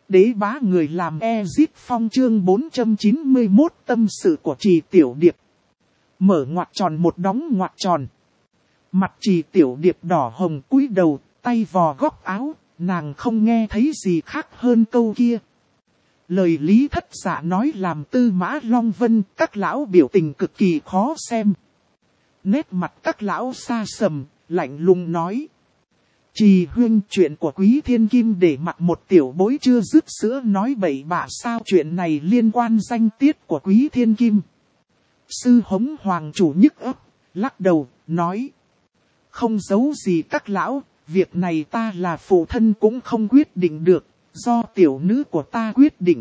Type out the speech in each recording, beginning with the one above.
Đế bá người làm Ezit Phong chương 491 tâm sự của Trì Tiểu Điệp. Mở ngoặc tròn một đóng ngoặc tròn. Mặt Trì Tiểu Điệp đỏ hồng cúi đầu, tay vò góc áo, nàng không nghe thấy gì khác hơn câu kia. Lời Lý Thất Dạ nói làm Tư Mã Long Vân các lão biểu tình cực kỳ khó xem. Nét mặt các lão xa sầm, lạnh lùng nói. Trì huynh, chuyện của Quý Thiên Kim để mặc một tiểu bối chưa dứt sữa nói bậy bạ, sao chuyện này liên quan danh tiết của Quý Thiên Kim. Sư Hống Hoàng chủ nhức ấp, lắc đầu, nói. Không giấu gì các lão, việc này ta là phụ thân cũng không quyết định được, do tiểu nữ của ta quyết định.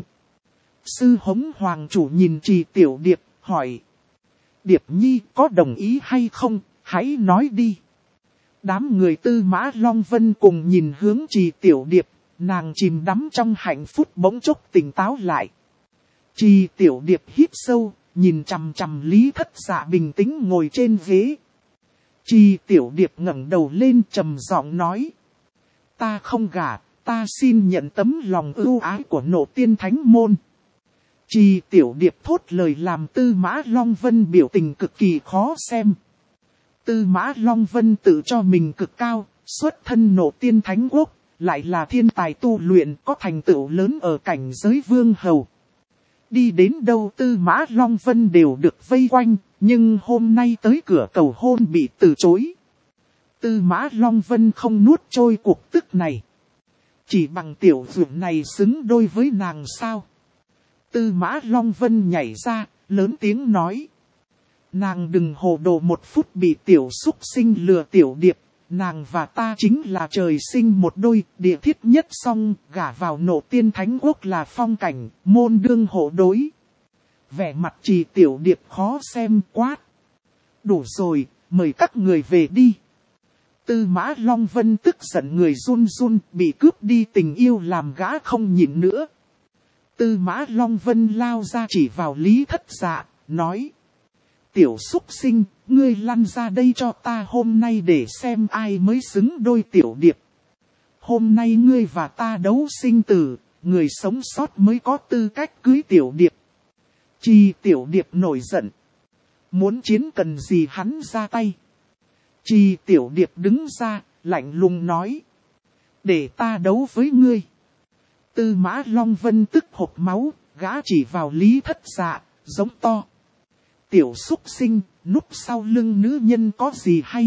Sư Hống Hoàng chủ nhìn Trì Tiểu Điệp, hỏi. Điệp nhi có đồng ý hay không, hãy nói đi. Đám người Tư Mã Long Vân cùng nhìn hướng Trì Tiểu Điệp, nàng chìm đắm trong hạnh phúc bỗng chốc tỉnh táo lại. Trì Tiểu Điệp hít sâu, nhìn chằm chằm Lý Thất Dạ bình tĩnh ngồi trên ghế. Trì Tiểu Điệp ngẩng đầu lên trầm giọng nói. Ta không gả, ta xin nhận tấm lòng ưu ái của Nộ Tiên Thánh Môn. Trì Tiểu Điệp thốt lời làm Tư Mã Long Vân biểu tình cực kỳ khó xem. Tư Mã Long Vân tự cho mình cực cao, xuất thân Nộ Tiên Thánh Quốc, lại là thiên tài tu luyện có thành tựu lớn ở cảnh giới vương hầu. Đi đến đâu Tư Mã Long Vân đều được vây quanh, nhưng hôm nay tới cửa cầu hôn bị từ chối. Tư Mã Long Vân không nuốt trôi cuộc tức này. Chỉ bằng tiểu dược này xứng đôi với nàng sao? Tư Mã Long Vân nhảy ra, lớn tiếng nói. Nàng đừng hồ đồ một phút bị tiểu súc sinh lừa Tiểu Điệp, nàng và ta chính là trời sinh một đôi, địa thiết nhất song, gả vào Nộ Tiên Thánh Quốc là phong cảnh, môn đương hộ đối. Vẻ mặt Trì Tiểu Điệp khó xem quát. Đủ rồi, mời các người về đi. Tư Mã Long Vân tức giận người run run, bị cướp đi tình yêu làm gã không nhịn nữa. Tư Mã Long Vân lao ra chỉ vào Lý Thất Dạ, nói. Tiểu súc sinh, ngươi lăn ra đây cho ta hôm nay để xem ai mới xứng đôi Tiểu Điệp. Hôm nay ngươi và ta đấu sinh tử, người sống sót mới có tư cách cưới Tiểu Điệp. Trì Tiểu Điệp nổi giận. Muốn chiến cần gì hắn ra tay. Trì Tiểu Điệp đứng ra, lạnh lùng nói. Để ta đấu với ngươi. Tư Mã Long Vân tức hộc máu, gã chỉ vào Lý Thất Dạ, giống to. Tiểu súc sinh, núp sau lưng nữ nhân có gì hay?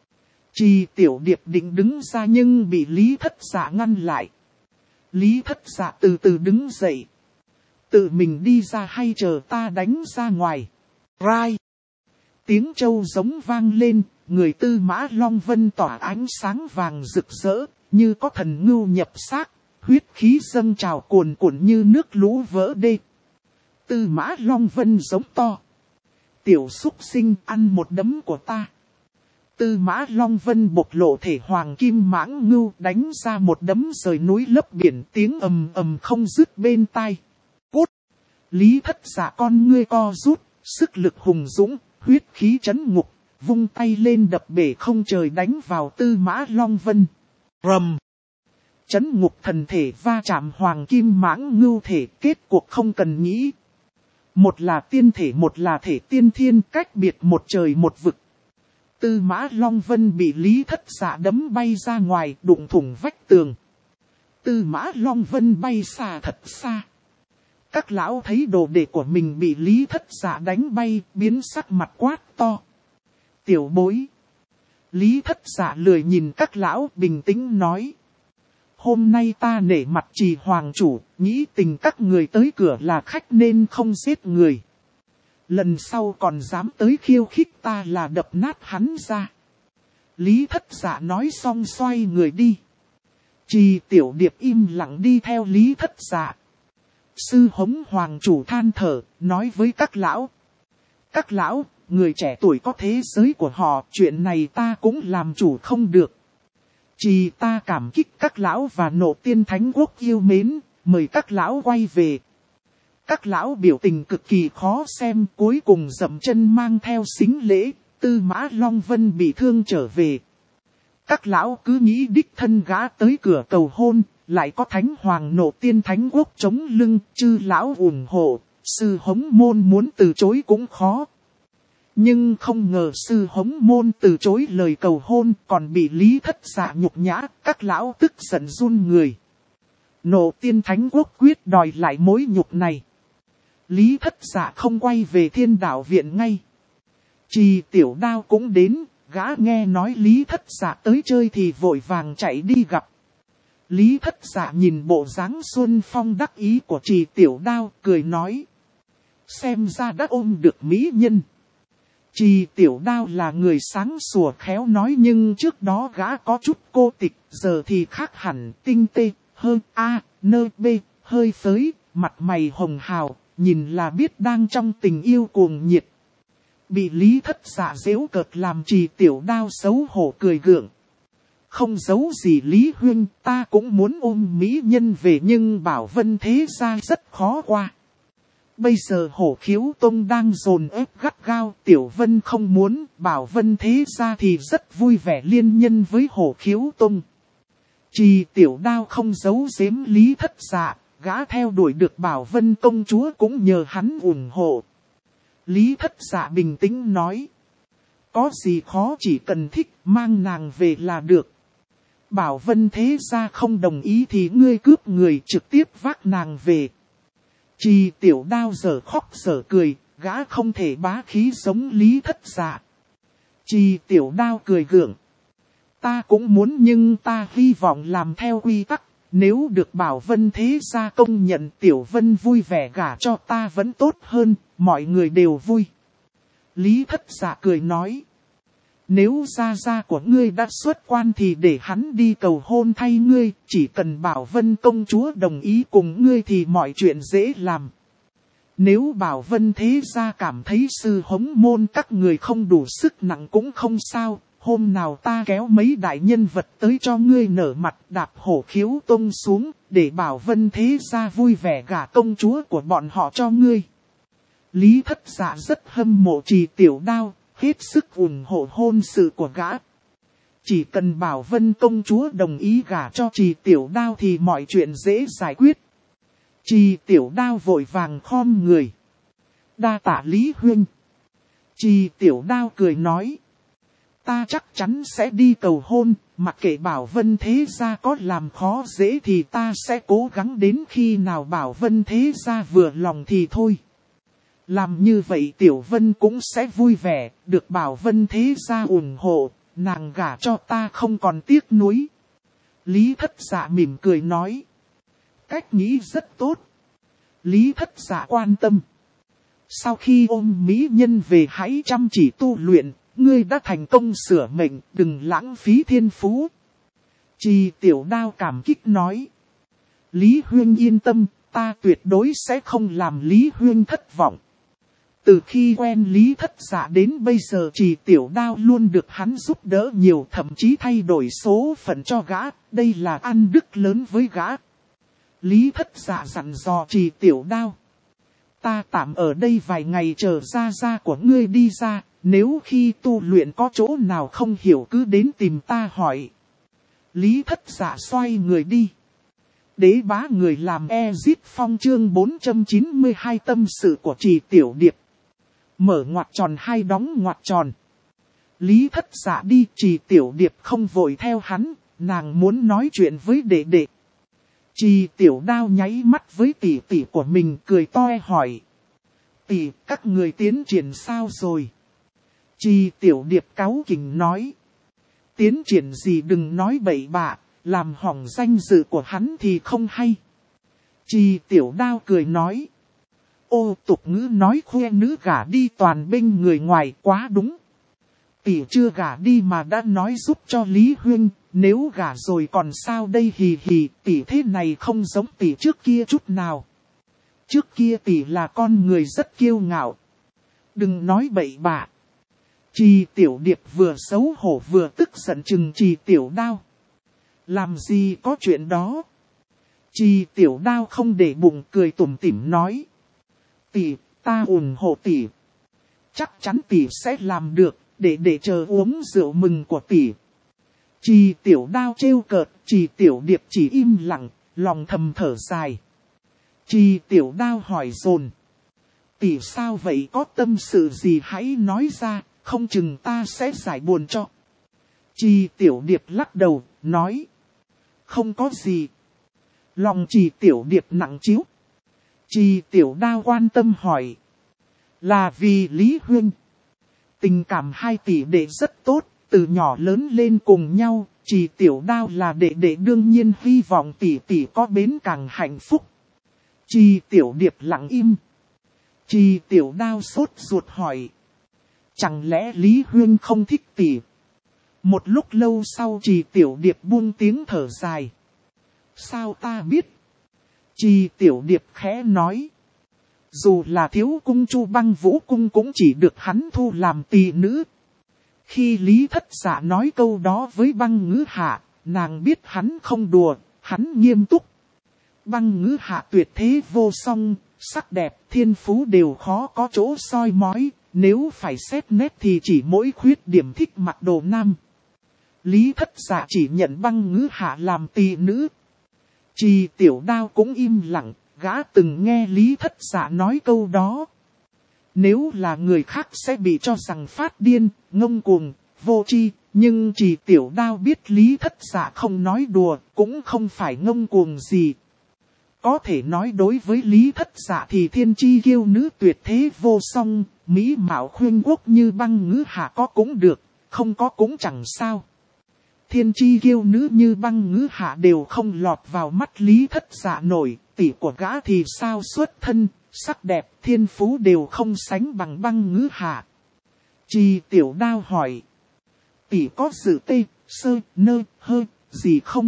Trì Tiểu Điệp định đứng ra nhưng bị Lý Thất Dạ ngăn lại. Lý Thất Dạ từ từ đứng dậy. Tự mình đi ra hay chờ ta đánh ra ngoài? Rai! Tiếng trâu giống vang lên, người Tư Mã Long Vân tỏa ánh sáng vàng rực rỡ, như có thần ngưu nhập xác, huyết khí dâng trào cuồn cuộn như nước lũ vỡ đê. Tư Mã Long Vân giống to. Tiểu súc sinh ăn một đấm của ta. Tư Mã Long Vân bộc lộ thể hoàng kim mãng ngưu đánh ra một đấm rời núi lấp biển, tiếng ầm ầm không dứt bên tai. Cút! Lý Thất Dạ con ngươi co rút, sức lực hùng dũng, huyết khí chấn ngục, vung tay lên đập bể không trời đánh vào Tư Mã Long Vân. Rầm! Chấn ngục thần thể va chạm hoàng kim mãng ngưu thể, kết cuộc không cần nghĩ. Một là tiên thể, một là thể tiên thiên, cách biệt một trời một vực. Tư Mã Long Vân bị Lý Thất Dạ đấm bay ra ngoài, đụng thủng vách tường. Tư Mã Long Vân bay xa thật xa. Các lão thấy đồ đệ của mình bị Lý Thất Dạ đánh bay, biến sắc mặt quát to. Tiểu bối! Lý Thất Dạ lười nhìn các lão, bình tĩnh nói. Hôm nay ta nể mặt Trì hoàng chủ, nghĩ tình các người tới cửa là khách nên không giết người. Lần sau còn dám tới khiêu khích ta là đập nát hắn ra. Lý Thất Dạ nói xong xoay người đi. Trì Tiểu Điệp im lặng đi theo Lý Thất Dạ. Sư Hống Hoàng chủ than thở, nói với các lão. Các lão, người trẻ tuổi có thế giới của họ, chuyện này ta cũng làm chủ không được. Chỉ ta cảm kích các lão và Nộ Tiên Thánh Quốc yêu mến, mời các lão quay về. Các lão biểu tình cực kỳ khó xem, cuối cùng dậm chân mang theo sính lễ, Tư Mã Long Vân bị thương trở về. Các lão cứ nghĩ đích thân gã tới cửa cầu hôn, lại có Thánh Hoàng Nộ Tiên Thánh Quốc chống lưng, chư lão ủng hộ, sư hống môn muốn từ chối cũng khó. Nhưng không ngờ sư hống môn từ chối lời cầu hôn, còn bị Lý Thất Dạ nhục nhã, các lão tức giận run người. Nộ Tiên Thánh Quốc quyết đòi lại mối nhục này. Lý Thất Dạ không quay về Thiên Đạo Viện ngay. Trì Tiểu Đao cũng đến, gã nghe nói Lý Thất Dạ tới chơi thì vội vàng chạy đi gặp. Lý Thất Dạ nhìn bộ dáng xuân phong đắc ý của Trì Tiểu Đao, cười nói. Xem ra đã ôm được mỹ nhân. Trì Tiểu Đao là người sáng sủa khéo nói, nhưng trước đó gã có chút cô tịch, giờ thì khác hẳn, tinh tê, hơn A, nơ B, hơi phới, mặt mày hồng hào, nhìn là biết đang trong tình yêu cuồng nhiệt. Bị Lý Thất Dạ giễu cợt làm Trì Tiểu Đao xấu hổ cười gượng. Không giấu gì Lý Huynh, ta cũng muốn ôm mỹ nhân về nhưng Bảo Vân Thế Gia rất khó qua. Bây giờ Hổ Khiếu Tông đang dồn ép gắt gao, Tiểu Vân không muốn, Bảo Vân Thế Gia thì rất vui vẻ liên nhân với Hổ Khiếu Tông. Trì Tiểu Đao không giấu giếm Lý Thất Dạ, gã theo đuổi được Bảo Vân công chúa cũng nhờ hắn ủng hộ. Lý Thất Dạ bình tĩnh nói. Có gì khó, chỉ cần thích mang nàng về là được. Bảo Vân Thế Gia không đồng ý thì ngươi cướp người trực tiếp vác nàng về. Trì Tiểu Đao giờ khóc giờ cười, gã không thể bá khí giống Lý Thất Dạ. Trì Tiểu Đao cười gượng. Ta cũng muốn nhưng ta hy vọng làm theo quy tắc. Nếu được Bảo Vân Thế Gia công nhận, Tiểu Vân vui vẻ gả cho ta vẫn tốt hơn, mọi người đều vui. Lý Thất Dạ cười nói. Nếu gia gia của ngươi đã xuất quan thì để hắn đi cầu hôn thay ngươi, chỉ cần Bảo Vân công chúa đồng ý cùng ngươi thì mọi chuyện dễ làm. Nếu Bảo Vân Thế Gia cảm thấy sư hống môn các người không đủ sức nặng cũng không sao, hôm nào ta kéo mấy đại nhân vật tới cho ngươi nở mặt, đạp Hổ Khiếu Tông xuống, để Bảo Vân Thế Gia vui vẻ gả công chúa của bọn họ cho ngươi. Lý Thất Dạ rất hâm mộ Trì Tiểu Đao, hết sức ủng hộ hôn sự của gã. Chỉ cần Bảo Vân công chúa đồng ý gả cho Trì Tiểu Đao thì mọi chuyện dễ giải quyết. Trì Tiểu Đao vội vàng khom người. Đa tạ Lý Huynh. Trì Tiểu Đao cười nói. Ta chắc chắn sẽ đi cầu hôn, mặc kệ Bảo Vân Thế Gia có làm khó dễ thì ta sẽ cố gắng đến khi nào Bảo Vân Thế Gia vừa lòng thì thôi. Làm như vậy Tiểu Vân cũng sẽ vui vẻ, được Bảo Vân Thế Gia ủng hộ, nàng gả cho ta không còn tiếc nuối. Lý Thất Dạ mỉm cười nói. Cách nghĩ rất tốt. Lý Thất Dạ quan tâm. Sau khi ôm mỹ nhân về hãy chăm chỉ tu luyện, ngươi đã thành công sửa mệnh, đừng lãng phí thiên phú. Trì Tiểu Đao cảm kích nói. Lý Huynh yên tâm, ta tuyệt đối sẽ không làm Lý Huynh thất vọng. Từ khi quen Lý Thất Dạ đến bây giờ Trì Tiểu Đao luôn được hắn giúp đỡ nhiều, thậm chí thay đổi số phận cho gã, đây là ân đức lớn với gã. Lý Thất Dạ dặn dò Trì Tiểu Đao. Ta tạm ở đây vài ngày chờ gia gia của ngươi đi ra, nếu khi tu luyện có chỗ nào không hiểu cứ đến tìm ta hỏi. Lý Thất Dạ xoay người đi. Đế bá người làm Ezit Phong chương 492 tâm sự của Trì Tiểu Điệp. Mở ngoặc tròn hay đóng ngoặc tròn. Lý Thất Dạ đi, Trì Tiểu Điệp không vội theo hắn, nàng muốn nói chuyện với đệ đệ. Trì Tiểu Đao nháy mắt với tỷ tỷ của mình cười toe hỏi. Tỷ, các người tiến triển sao rồi? Trì Tiểu Điệp cáu kỉnh nói. Tiến triển gì đừng nói bậy bạ, làm hỏng danh dự của hắn thì không hay. Trì Tiểu Đao cười nói. Ô tục ngữ nói khoe nữ gả đi toàn bên người ngoài quá đúng. Tỷ chưa gả đi mà đã nói giúp cho Lý Huynh, nếu gả rồi còn sao đây hì hì, tỷ thế này không giống tỷ trước kia chút nào. Trước kia tỷ là con người rất kiêu ngạo. Đừng nói bậy bạ. Trì Tiểu Điệp vừa xấu hổ vừa tức giận chừng Trì Tiểu Đao. Làm gì có chuyện đó. Trì Tiểu Đao không để bụng cười tủm tỉm nói. Tỷ, ta ủng hộ tỷ. Chắc chắn tỷ sẽ làm được, để chờ uống rượu mừng của tỷ. Trì Tiểu Đao trêu cợt, Trì Tiểu Điệp chỉ im lặng, lòng thầm thở dài. Trì Tiểu Đao hỏi dồn. Tỷ sao vậy, có tâm sự gì hãy nói ra, không chừng ta sẽ giải buồn cho. Trì Tiểu Điệp lắc đầu, nói. Không có gì. Lòng Trì Tiểu Điệp nặng trĩu. Trì Tiểu Đao quan tâm hỏi. Là vì Lý Huynh. Tình cảm hai tỷ đệ rất tốt, từ nhỏ lớn lên cùng nhau, Trì Tiểu Đao là đệ đệ đương nhiên hy vọng tỷ tỷ có bến càng hạnh phúc. Trì Tiểu Điệp lặng im. Trì Tiểu Đao sốt ruột hỏi. Chẳng lẽ Lý Huynh không thích tỷ? Một lúc lâu sau Trì Tiểu Điệp buông tiếng thở dài. Sao ta biết? Trì Tiểu Điệp khẽ nói. Dù là thiếu cung Chu Băng Vũ cung cũng chỉ được hắn thu làm tỳ nữ. Khi Lý Thất Dạ nói câu đó với Băng Ngữ Hạ, nàng biết hắn không đùa, hắn nghiêm túc. Băng Ngữ Hạ tuyệt thế vô song, sắc đẹp, thiên phú đều khó có chỗ soi mói, nếu phải xét nét thì chỉ mỗi khuyết điểm thích mặc đồ nam. Lý Thất Dạ chỉ nhận Băng Ngữ Hạ làm tỳ nữ. Trì Tiểu Đao cũng im lặng, gã từng nghe Lý Thất Dạ nói câu đó. Nếu là người khác sẽ bị cho rằng phát điên, ngông cuồng, vô tri, nhưng Trì Tiểu Đao biết Lý Thất Dạ không nói đùa, cũng không phải ngông cuồng gì. Có thể nói đối với Lý Thất Dạ thì thiên chi kiêu nữ tuyệt thế vô song, mỹ mạo khuyên quốc như Băng Ngữ Hạ có cũng được, không có cũng chẳng sao. Thiên chi kiêu nữ như Băng Ngữ Hạ đều không lọt vào mắt Lý Thất Dạ nổi, tỷ của gã thì sao xuất thân, sắc đẹp, thiên phú đều không sánh bằng Băng Ngữ Hạ. Trì Tiểu Đao hỏi. Tỷ có dự tê, sơ, nơ, hơ, gì không?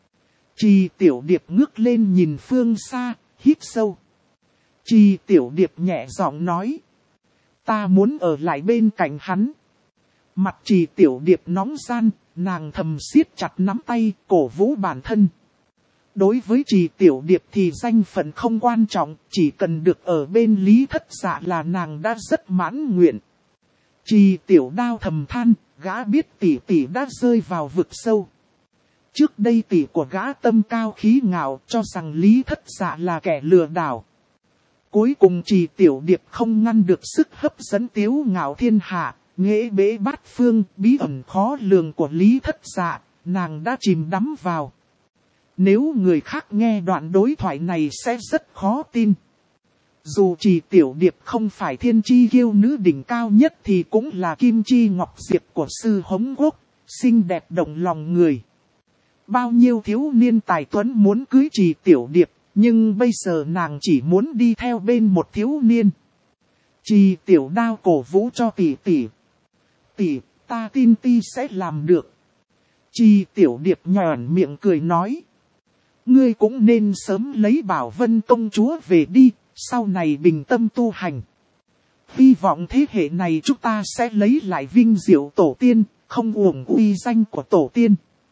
Trì Tiểu Điệp ngước lên nhìn phương xa, hít sâu. Trì Tiểu Điệp nhẹ giọng nói. Ta muốn ở lại bên cạnh hắn. Mặt Trì Tiểu Điệp nóng gian, nàng thầm siết chặt nắm tay, cổ vũ bản thân. Đối với Trì Tiểu Điệp thì danh phận không quan trọng, chỉ cần được ở bên Lý Thất Dạ là nàng đã rất mãn nguyện. Trì Tiểu Đao thầm than, gã biết tỷ tỷ đã rơi vào vực sâu. Trước đây tỷ của gã tâm cao khí ngạo cho rằng Lý Thất Dạ là kẻ lừa đảo. Cuối cùng Trì Tiểu Điệp không ngăn được sức hấp dẫn tiếu ngạo thiên hạ, nghệ bế bát phương, bí ẩn khó lường của Lý Thất Dạ, nàng đã chìm đắm vào. Nếu người khác nghe đoạn đối thoại này sẽ rất khó tin. Dù Trì Tiểu Điệp không phải thiên chi kiêu nữ đỉnh cao nhất thì cũng là kim chi ngọc diệp của sư Hống Quốc, xinh đẹp động lòng người. Bao nhiêu thiếu niên tài tuấn muốn cưới Trì Tiểu Điệp, nhưng bây giờ nàng chỉ muốn đi theo bên một thiếu niên. Trì Tiểu Đao cổ vũ cho tỷ tỷ. Tỷ, ta tin ti sẽ làm được. Trì Tiểu Điệp nhòn miệng cười nói. Ngươi cũng nên sớm lấy Bảo Vân công chúa về đi, sau này bình tâm tu hành. Hy vọng thế hệ này chúng ta sẽ lấy lại vinh diệu tổ tiên, không uổng uy danh của tổ tiên.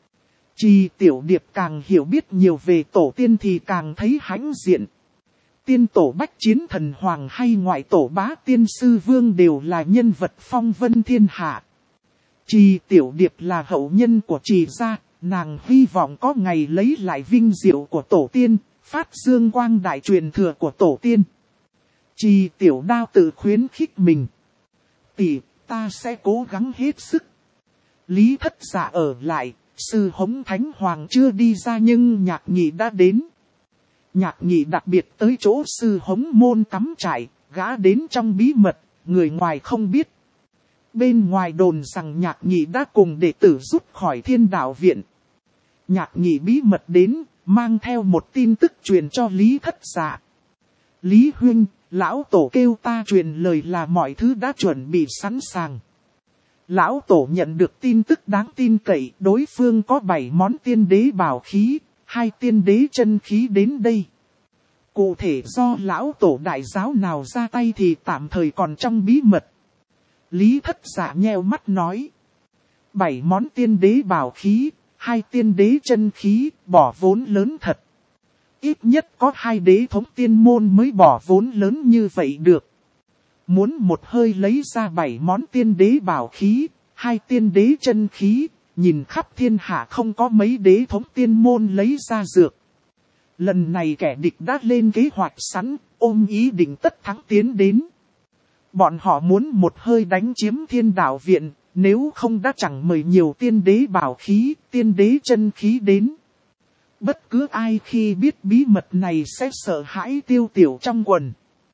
Trì Tiểu Điệp càng hiểu biết nhiều về tổ tiên thì càng thấy hãnh diện. Tiên tổ Bách Chiến Thần Hoàng hay ngoại tổ Bá Tiên Sư Vương đều là nhân vật phong vân thiên hạ. Trì Tiểu Điệp là hậu nhân của Trì gia, nàng hy vọng có ngày lấy lại vinh diệu của tổ tiên, phát dương quang đại truyền thừa của tổ tiên. Trì Tiểu Đao tự khuyến khích mình. Tỷ, ta sẽ cố gắng hết sức. Lý Thất Dạ ở lại, sư Hống Thánh Hoàng chưa đi ra nhưng Nhạc Nhị đã đến. Nhạc Nhị đặc biệt tới chỗ sư Hống môn cắm trại, gã đến trong bí mật, người ngoài không biết. Bên ngoài đồn rằng Nhạc Nhị đã cùng đệ tử rút khỏi Thiên Đạo Viện. Nhạc Nhị bí mật đến, mang theo một tin tức truyền cho Lý Thất Dạ. Lý Huynh, lão tổ kêu ta truyền lời là mọi thứ đã chuẩn bị sẵn sàng. Lão tổ nhận được tin tức đáng tin cậy, đối phương có 7 món tiên đế bảo khí, 2 tiên đế chân khí đến đây. Cụ thể do lão tổ đại giáo nào ra tay thì tạm thời còn trong bí mật. Lý Thất Dạ nheo mắt nói. 7 món tiên đế bảo khí, 2 tiên đế chân khí, bỏ vốn lớn thật. Ít nhất có 2 đế thống tiên môn mới bỏ vốn lớn như vậy được. Muốn một hơi lấy ra 7 món tiên đế bảo khí, 2 tiên đế chân khí, nhìn khắp thiên hạ không có mấy đế thống tiên môn lấy ra dược. Lần này kẻ địch đã lên kế hoạch sẵn, ôm ý định tất thắng tiến đến. Bọn họ muốn một hơi đánh chiếm Thiên Đạo Viện, nếu không đã chẳng mời nhiều tiên đế bảo khí, tiên đế chân khí đến. Bất cứ ai khi biết bí mật này sẽ sợ hãi tiêu tiểu trong quần.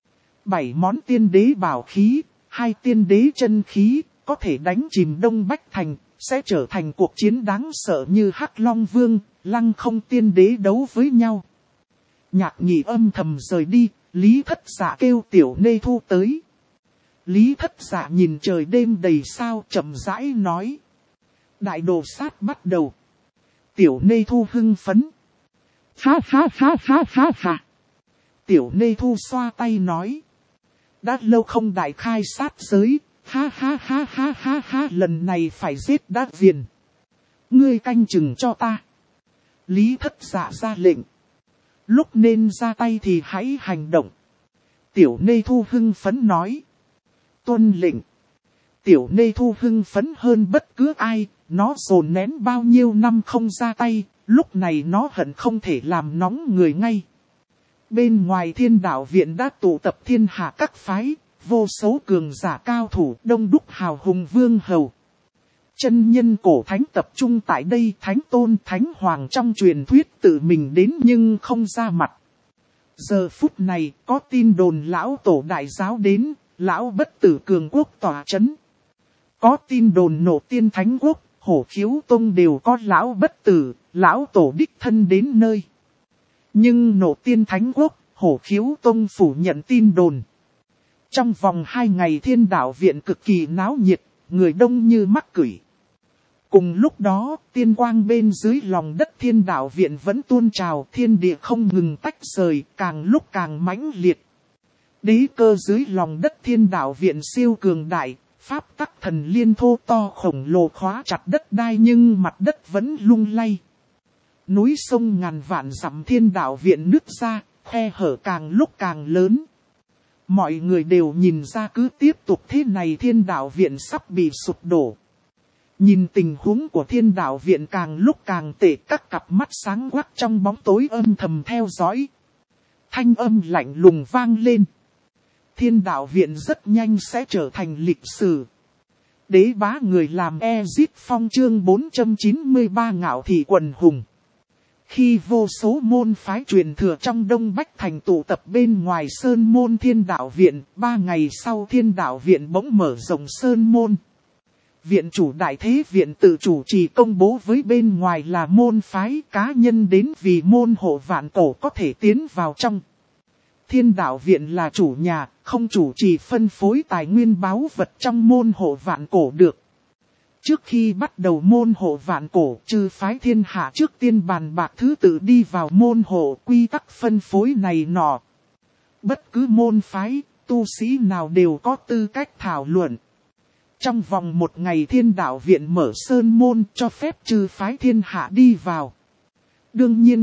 7 món tiên đế bảo khí, 2 tiên đế chân khí, có thể đánh chìm Đông Bách Thành, sẽ trở thành cuộc chiến đáng sợ như Hắc Long Vương, Lăng Không tiên đế đấu với nhau. Nhạc Nhị âm thầm rời đi, Lý Thất Dạ kêu Tiểu Nê Thu tới. Lý Thất Dạ nhìn trời đêm đầy sao chậm rãi nói. Đại đồ sát bắt đầu. Tiểu Nê Thu hưng phấn. Phá phá phá phá phá phá. Tiểu Nê Thu xoa tay nói. Đã lâu không đại khai sát giới. Ha ha ha ha ha ha, lần này phải giết Đát Viền. Ngươi canh chừng cho ta. Lý Thất Dạ ra lệnh. Lúc nên ra tay thì hãy hành động. Tiểu Nê Thu hưng phấn nói. Tuân lệnh. Tiểu Nê Thu hưng phấn hơn bất cứ ai, nó dồn nén bao nhiêu năm không ra tay, lúc này nó hận không thể làm nóng người ngay. Bên ngoài Thiên Đạo Viện đã tụ tập thiên hạ các phái, vô số cường giả cao thủ, đông đúc hào hùng vương hầu. Chân nhân cổ thánh tập trung tại đây, thánh tôn thánh hoàng trong truyền thuyết tự mình đến nhưng không ra mặt. Giờ phút này có tin đồn lão tổ đại giáo đến, lão bất tử cường quốc tỏa chấn. Có tin đồn nổ tiên thánh quốc, Hổ Khiếu Tông đều có lão bất tử, lão tổ đích thân đến nơi. Nhưng nổ tiên thánh quốc, Hổ Khiếu Tông phủ nhận tin đồn. Trong vòng 2 ngày Thiên Đạo Viện cực kỳ náo nhiệt, người đông như mắc cửi. Cùng lúc đó, tiên quang bên dưới lòng đất Thiên Đạo Viện vẫn tuôn trào, thiên địa không ngừng tách rời, càng lúc càng mãnh liệt. Đế cơ dưới lòng đất Thiên Đạo Viện siêu cường đại, pháp tắc thần liên thô to khổng lồ khóa chặt đất đai nhưng mặt đất vẫn lung lay. Núi sông ngàn vạn dặm Thiên Đạo Viện nứt ra, khe hở càng lúc càng lớn. Mọi người đều nhìn ra cứ tiếp tục thế này Thiên Đạo Viện sắp bị sụp đổ. Nhìn tình huống của Thiên Đạo Viện càng lúc càng tệ, các cặp mắt sáng quắc trong bóng tối âm thầm theo dõi. Thanh âm lạnh lùng vang lên. Thiên Đạo Viện rất nhanh sẽ trở thành lịch sử. Đế bá người làm Ezit Phong chương 493 ngạo thị quần hùng. Khi vô số môn phái truyền thừa trong Đông Bách Thành tụ tập bên ngoài Sơn Môn Thiên Đạo Viện, 3 ngày sau Thiên Đạo Viện bỗng mở rộng Sơn Môn. Viện chủ Đại Thế Viện tự chủ trì công bố với bên ngoài là môn phái cá nhân đến vì môn hộ vạn cổ có thể tiến vào trong. Thiên Đạo Viện là chủ nhà, không chủ trì phân phối tài nguyên báu vật trong môn hộ vạn cổ được. Trước khi bắt đầu môn hộ vạn cổ, chư phái thiên hạ trước tiên bàn bạc thứ tự đi vào môn hộ, quy tắc phân phối này nọ. Bất cứ môn phái, tu sĩ nào đều có tư cách thảo luận. Trong vòng 1 ngày Thiên Đạo Viện mở sơn môn cho phép chư phái thiên hạ đi vào. Đương nhiên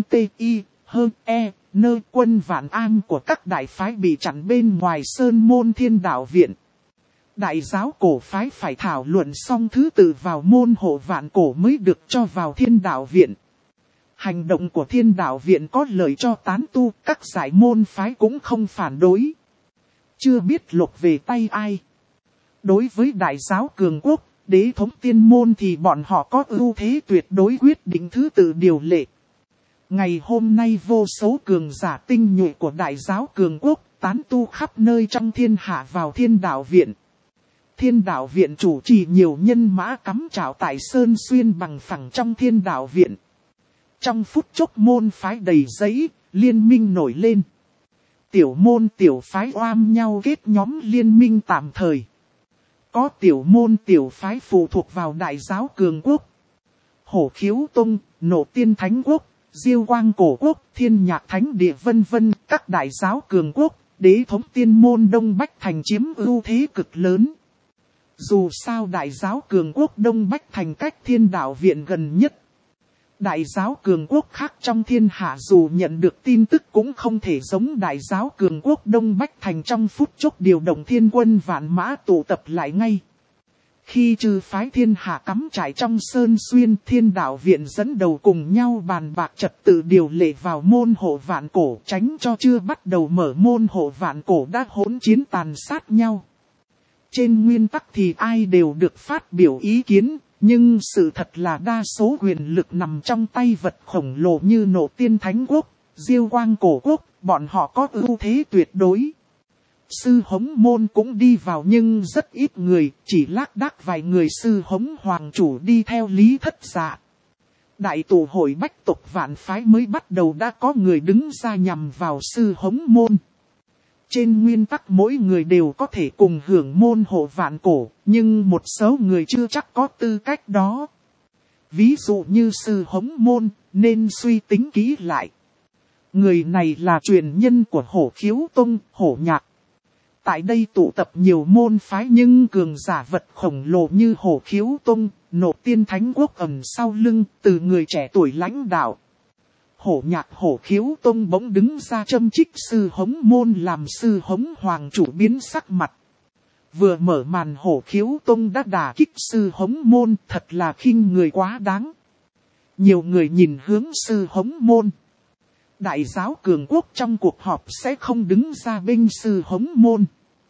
quân vạn an của các đại phái bị chặn bên ngoài sơn môn Thiên Đạo Viện. Đại giáo cổ phái phải thảo luận xong thứ tự vào môn hộ vạn cổ mới được cho vào Thiên Đạo Viện. Hành động của Thiên Đạo Viện có lợi cho tán tu, các giải môn phái cũng không phản đối. Chưa biết lột về tay ai. Đối với đại giáo cường quốc, đế thống tiên môn thì bọn họ có ưu thế tuyệt đối quyết định thứ tự điều lệ. Ngày hôm nay vô số cường giả tinh nhuệ của đại giáo cường quốc, tán tu khắp nơi trong thiên hạ vào Thiên Đạo Viện. Thiên Đạo Viện chủ trì nhiều nhân mã cắm trảo tại Sơn Xuyên bằng phẳng trong Thiên Đạo Viện. Trong phút chốc môn phái đầy giấy, liên minh nổi lên. Tiểu môn tiểu phái oam nhau kết nhóm liên minh tạm thời. Có tiểu môn tiểu phái phụ thuộc vào đại giáo cường quốc. Hổ Khiếu Tông, Nộ Tiên Thánh Quốc, Diêu Quang Cổ Quốc, Thiên Nhạc Thánh Địa vân vân, các đại giáo cường quốc, đế thống tiên môn Đông Bách Thành chiếm ưu thế cực lớn. Dù sao đại giáo cường quốc Đông Bách Thành cách Thiên Đạo Viện gần nhất. Đại giáo cường quốc khác trong thiên hạ dù nhận được tin tức cũng không thể giống đại giáo cường quốc Đông Bách Thành trong phút chốc điều động thiên quân vạn mã tụ tập lại ngay. Khi chư phái thiên hạ cắm trại trong sơn xuyên, Thiên Đạo Viện dẫn đầu cùng nhau bàn bạc trật tự điều lệ vào môn hộ vạn cổ, tránh cho chưa bắt đầu mở môn hộ vạn cổ đã hỗn chiến tàn sát nhau. Trên nguyên tắc thì ai đều được phát biểu ý kiến, nhưng sự thật là đa số quyền lực nằm trong tay vật khổng lồ như Nộ Tiên Thánh Quốc, Diêu Quang Cổ Quốc, bọn họ có ưu thế tuyệt đối. Sư Hống Môn cũng đi vào nhưng rất ít người, chỉ lác đác vài người Sư Hống Hoàng chủ đi theo Lý Thất Dạ. Đại tụ hội bách tộc vạn phái mới bắt đầu đã có người đứng ra nhằm vào Sư Hống Môn. Trên nguyên tắc mỗi người đều có thể cùng hưởng môn hộ vạn cổ, nhưng một số người chưa chắc có tư cách đó. Ví dụ như Sư Hống Môn, nên suy tính kỹ lại. Người này là truyền nhân của Hổ Khiếu Tông, Hổ Nhạc. Tại đây tụ tập nhiều môn phái nhưng cường giả vật khổng lồ như Hổ Khiếu Tông, Nộ Tiên Thánh Quốc ẩn sau lưng, từ người trẻ tuổi lãnh đạo. Hổ Nhạc Hổ Khiếu Tông bỗng đứng ra châm chích Sư Hống Môn làm Sư Hống Hoàng chủ biến sắc mặt. Vừa mở màn Hổ Khiếu Tông đã đả kích Sư Hống Môn, thật là khinh người quá đáng. Nhiều người nhìn hướng Sư Hống Môn. Đại giáo cường quốc trong cuộc họp sẽ không đứng ra bên Sư Hống Môn.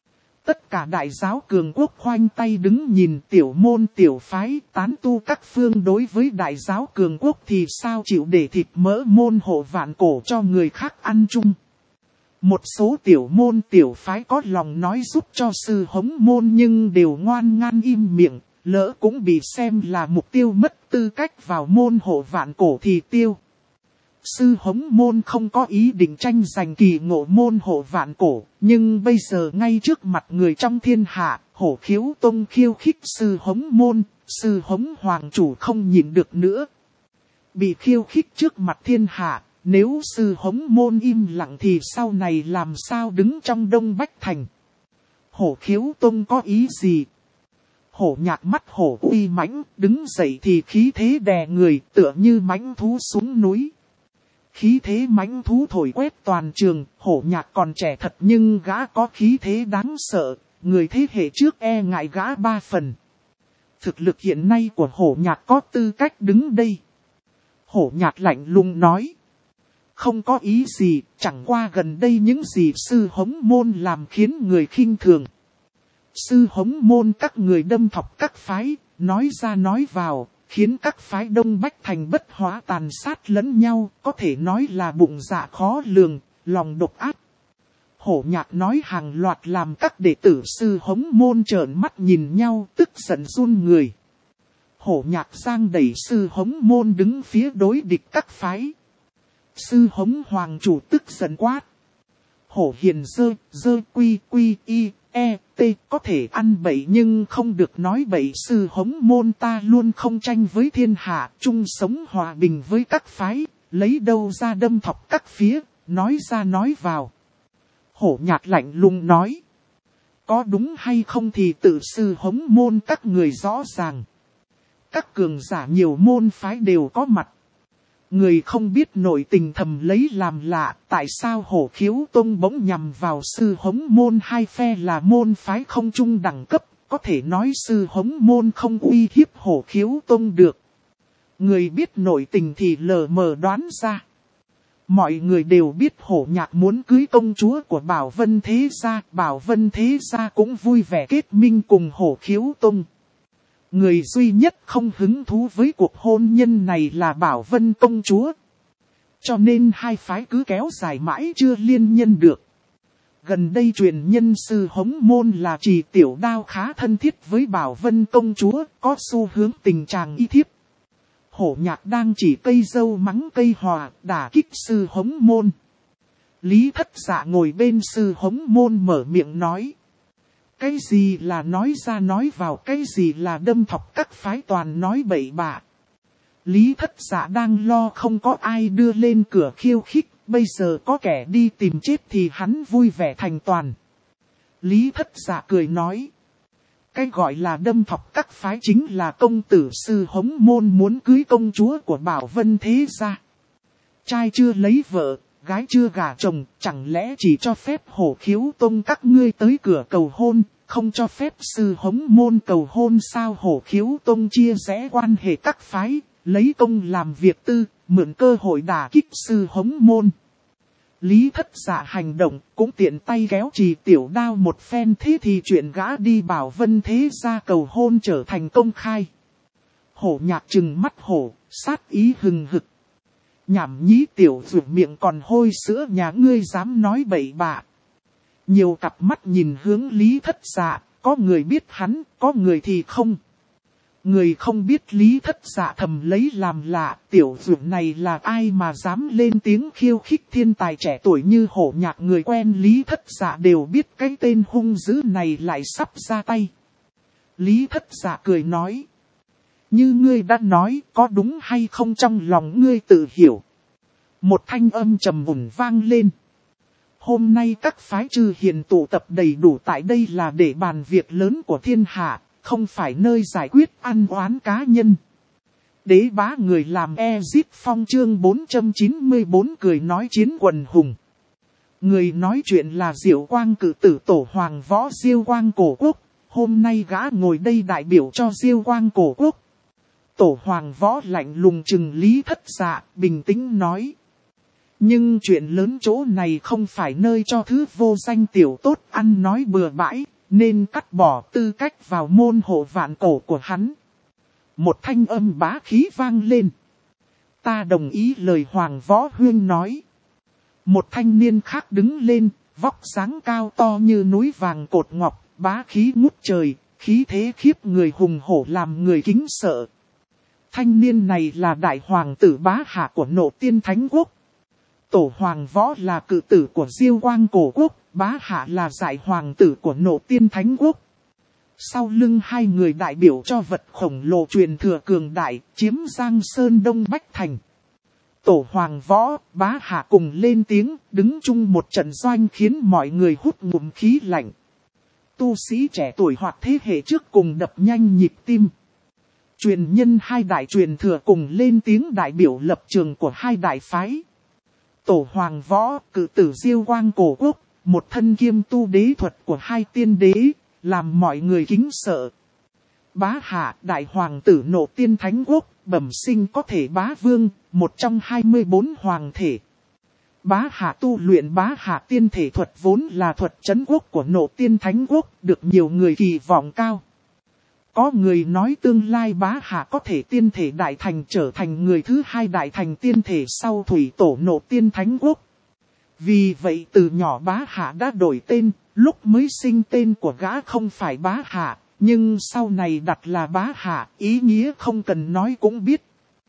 Tất cả đại giáo cường quốc khoanh tay đứng nhìn tiểu môn tiểu phái tán tu các phương đối với đại giáo cường quốc thì sao chịu để thịt mỡ môn hộ vạn cổ cho người khác ăn chung. Một số tiểu môn tiểu phái có lòng nói giúp cho Sư Hống Môn nhưng đều ngoan ngoãn im miệng, lỡ cũng bị xem là mục tiêu mất tư cách vào môn hộ vạn cổ thì tiêu. Sư Hống Môn không có ý định tranh giành kỳ ngộ môn hộ vạn cổ, nhưng bây giờ ngay trước mặt người trong thiên hạ, Hổ Khiếu Tông khiêu khích Sư Hống Môn, Sư Hống Hoàng chủ không nhịn được nữa. Bị khiêu khích trước mặt thiên hạ, nếu Sư Hống Môn im lặng thì sau này làm sao đứng trong Đông Bách Thành. Hổ Khiếu Tông có ý gì? Hổ Nhạc mắt hổ uy mãnh, đứng dậy thì khí thế đè người tựa như mãnh thú xuống núi. Khí thế mãnh thú thổi quét toàn trường, Hổ Nhạc còn trẻ thật nhưng gã có khí thế đáng sợ, người thế hệ trước e ngại gã 3 phần. Thực lực hiện nay của Hổ Nhạc có tư cách đứng đây. Hổ Nhạc lạnh lùng nói. Không có ý gì, chẳng qua gần đây những gì Sư Hống Môn làm khiến người khinh thường. Sư Hống Môn các người đâm thọc các phái, nói ra nói vào. Khiến các phái Đông Bách Thành bất hóa tàn sát lẫn nhau, có thể nói là bụng dạ khó lường, lòng độc ác. Hổ Nhạc nói hàng loạt làm các đệ tử Sư Hống Môn trợn mắt nhìn nhau, tức giận run người. Hổ Nhạc giang đẩy Sư Hống Môn đứng phía đối địch các phái. Sư Hống Hoàng chủ tức giận quát. Hổ Hiền dơ quy y. Có thể ăn bậy nhưng không được nói bậy. Sư Hống Môn ta luôn không tranh với thiên hạ, chung sống hòa bình với các phái, lấy đâu ra đâm thọc các phía, nói ra nói vào. Hổ Nhạc lạnh lùng nói. Có đúng hay không thì tự Sư Hống Môn các người rõ ràng. Các cường giả nhiều môn phái đều có mặt. Người không biết nội tình thầm lấy làm lạ, tại sao Hổ Khiếu Tông bỗng nhằm vào Sư Hống Môn, hai phe là môn phái không chung đẳng cấp, có thể nói Sư Hống Môn không uy hiếp Hổ Khiếu Tông được. Người biết nội tình thì lờ mờ đoán ra. Mọi người đều biết Hổ Nhạc muốn cưới công chúa của Bảo Vân Thế Gia, Bảo Vân Thế Gia cũng vui vẻ kết minh cùng Hổ Khiếu Tông. Người duy nhất không hứng thú với cuộc hôn nhân này là Bảo Vân công chúa. Cho nên hai phái cứ kéo dài mãi chưa liên nhân được. Gần đây truyền nhân Sư Hống Môn là Trì Tiểu Đao khá thân thiết với Bảo Vân công chúa, có xu hướng tình trạng y thiếp. Hổ Nhạc đang chỉ cây dâu mắng cây hòa, đả kích Sư Hống Môn. Lý Thất Dạ ngồi bên Sư Hống Môn mở miệng nói. Cái gì là nói ra nói vào, cái gì là đâm thọc các phái toàn nói bậy bạ. Lý Thất Dạ đang lo không có ai đưa lên cửa khiêu khích, bây giờ có kẻ đi tìm chết thì hắn vui vẻ thành toàn. Lý Thất Dạ cười nói. Cái gọi là đâm thọc các phái chính là công tử Sư Hống Môn muốn cưới công chúa của Bảo Vân Thế Gia. Trai chưa lấy vợ, gái chưa gả chồng, chẳng lẽ chỉ cho phép Hổ Khiếu Tông các ngươi tới cửa cầu hôn, không cho phép sư hống môn cầu hôn sao? Hổ Khiếu Tông chia rẽ quan hệ các phái, lấy công làm việc tư, mượn cơ hội đả kích sư hống môn. Lý Thất Dạ hành động cũng tiện tay kéo Trì Tiểu Đao một phen, thế thì chuyện gã đi Bảo Vân Thế Gia cầu hôn trở thành công khai. Hổ Nhạc trừng mắt hổ, sát ý hừng hực. Nhảm nhí tiểu dụ miệng còn hôi sữa nhà ngươi dám nói bậy bạ. Nhiều cặp mắt nhìn hướng Lý Thất Dạ, có người biết hắn, có người thì không. Người không biết Lý Thất Dạ thầm lấy làm lạ, tiểu dụ này là ai mà dám lên tiếng khiêu khích thiên tài trẻ tuổi như Hổ Nhạc. Người quen Lý Thất Dạ đều biết cái tên hung dữ này lại sắp ra tay. Lý Thất Dạ cười nói. Như ngươi đã nói, có đúng hay không trong lòng ngươi tự hiểu. Một thanh âm trầm ổn vang lên. Hôm nay các phái chư hiền tụ tập đầy đủ tại đây là để bàn việc lớn của thiên hạ, không phải nơi giải quyết ăn oán cá nhân. Đế bá người làm Ezip Phong chương 494 cười nói chiến quần hùng. Người nói chuyện là Diệu Quang cử tử tổ hoàng võ Diêu Quang cổ quốc. Hôm nay gã ngồi đây đại biểu cho Diêu Quang cổ quốc. Tổ hoàng võ lạnh lùng trừng Lý Thất Dạ, bình tĩnh nói. Nhưng chuyện lớn chỗ này không phải nơi cho thứ vô danh tiểu tốt ăn nói bừa bãi, nên cắt bỏ tư cách vào môn hộ vạn cổ của hắn. Một thanh âm bá khí vang lên. Ta đồng ý lời hoàng võ huyên nói. Một thanh niên khác đứng lên, vóc dáng cao to như núi vàng cột ngọc, bá khí ngút trời, khí thế khiếp người hùng hổ làm người kính sợ. Thanh niên này là đại hoàng tử Bá Hạ của Nộ Tiên Thánh Quốc. Tổ hoàng võ là cự tử của Diêu Quang cổ quốc, Bá Hạ là giải hoàng tử của Nộ Tiên Thánh Quốc. Sau lưng hai người đại biểu cho vật khổng lồ truyền thừa cường đại, chiếm Giang Sơn Đông Bách Thành. Tổ hoàng võ, Bá Hạ cùng lên tiếng, đứng chung một trận doanh khiến mọi người hút ngụm khí lạnh. Tu sĩ trẻ tuổi hoặc thế hệ trước cùng đập nhanh nhịp tim. Truyền nhân hai đại truyền thừa cùng lên tiếng đại biểu lập trường của hai đại phái. Tổ hoàng võ, cử tử Diêu Quang cổ quốc, một thân kiêm tu đế thuật của hai tiên đế, làm mọi người kính sợ. Bá Hạ, đại hoàng tử Nộ Tiên Thánh Quốc, bẩm sinh có thể bá vương, một trong 24 hoàng thể. Bá Hạ tu luyện Bá Hạ tiên thể thuật vốn là thuật trấn quốc của Nộ Tiên Thánh Quốc, được nhiều người kỳ vọng cao. Có người nói tương lai Bá Hạ có thể tiên thể đại thành trở thành người thứ hai đại thành tiên thể sau thủy tổ Nộ Tiên Thánh Quốc. Vì vậy từ nhỏ Bá Hạ đã đổi tên, lúc mới sinh tên của gã không phải Bá Hạ, nhưng sau này đặt là Bá Hạ, ý nghĩa không cần nói cũng biết.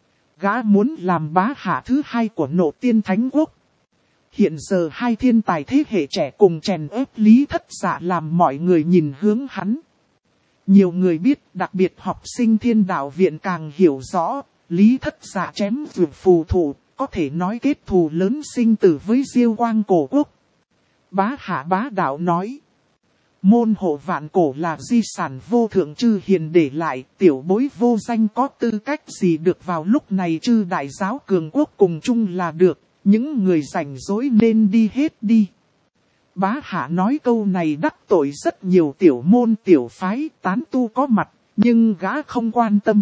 Gã muốn làm Bá Hạ thứ hai của Nộ Tiên Thánh Quốc. Hiện giờ hai thiên tài thế hệ trẻ cùng chèn ép Lý Thất Dạ làm mọi người nhìn hướng hắn. Nhiều người biết, đặc biệt học sinh Thiên Đạo Viện càng hiểu rõ, Lý Thất Dạ chém vượt phù thủ, có thể nói kết thù lớn sinh tử với Diêu Quang cổ quốc. Bá Hạ bá đạo nói, môn hộ vạn cổ là di sản vô thượng chư hiền để lại, tiểu bối vô danh có tư cách gì được vào lúc này chư đại giáo cường quốc cùng chung là được, những người rảnh rỗi nên đi hết đi. Bá Hạ nói câu này đắc tội rất nhiều tiểu môn tiểu phái tán tu có mặt, nhưng gã không quan tâm.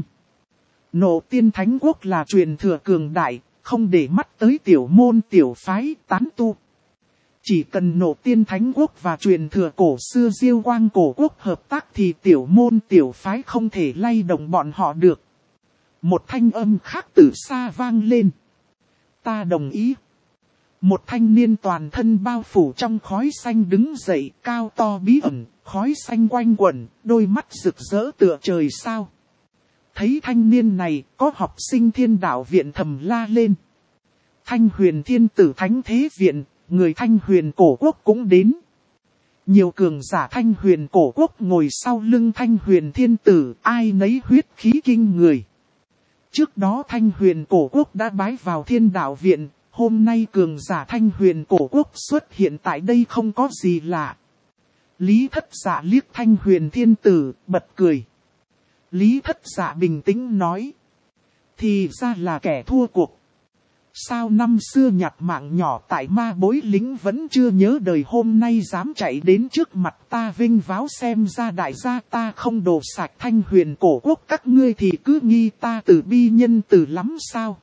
Nộ Tiên Thánh Quốc là truyền thừa cường đại, không để mắt tới tiểu môn tiểu phái tán tu. Chỉ cần Nộ Tiên Thánh Quốc và truyền thừa cổ xưa Diêu Quang cổ quốc hợp tác thì tiểu môn tiểu phái không thể lay động bọn họ được. Một thanh âm khác từ xa vang lên. Ta đồng ý. Một thanh niên toàn thân bao phủ trong khói xanh đứng dậy, cao to bí ẩn, khói xanh quanh quẩn, đôi mắt rực rỡ tựa trời sao. Thấy thanh niên này, có học sinh Thiên Đạo Viện thầm la lên. Thanh Huyền Thiên Tử Thánh Thế Viện, người Thanh Huyền cổ quốc cũng đến. Nhiều cường giả Thanh Huyền cổ quốc ngồi sau lưng Thanh Huyền Thiên Tử, ai nấy huyết khí kinh người. Trước đó Thanh Huyền cổ quốc đã bái vào Thiên Đạo Viện. Hôm nay cường giả Thanh Huyền cổ quốc xuất hiện tại đây không có gì lạ. Lý Thất Dạ liếc Thanh Huyền Thiên Tử, bật cười. Lý Thất Dạ bình tĩnh nói. Thì ra là kẻ thua cuộc. Sao năm xưa nhặt mạng nhỏ tại ma bối lính vẫn chưa nhớ đời hôm nay dám chạy đến trước mặt ta vinh váo xem ra đại gia ta không đổ sạch Thanh Huyền cổ quốc các ngươi thì cứ nghi ta từ bi nhân từ lắm sao.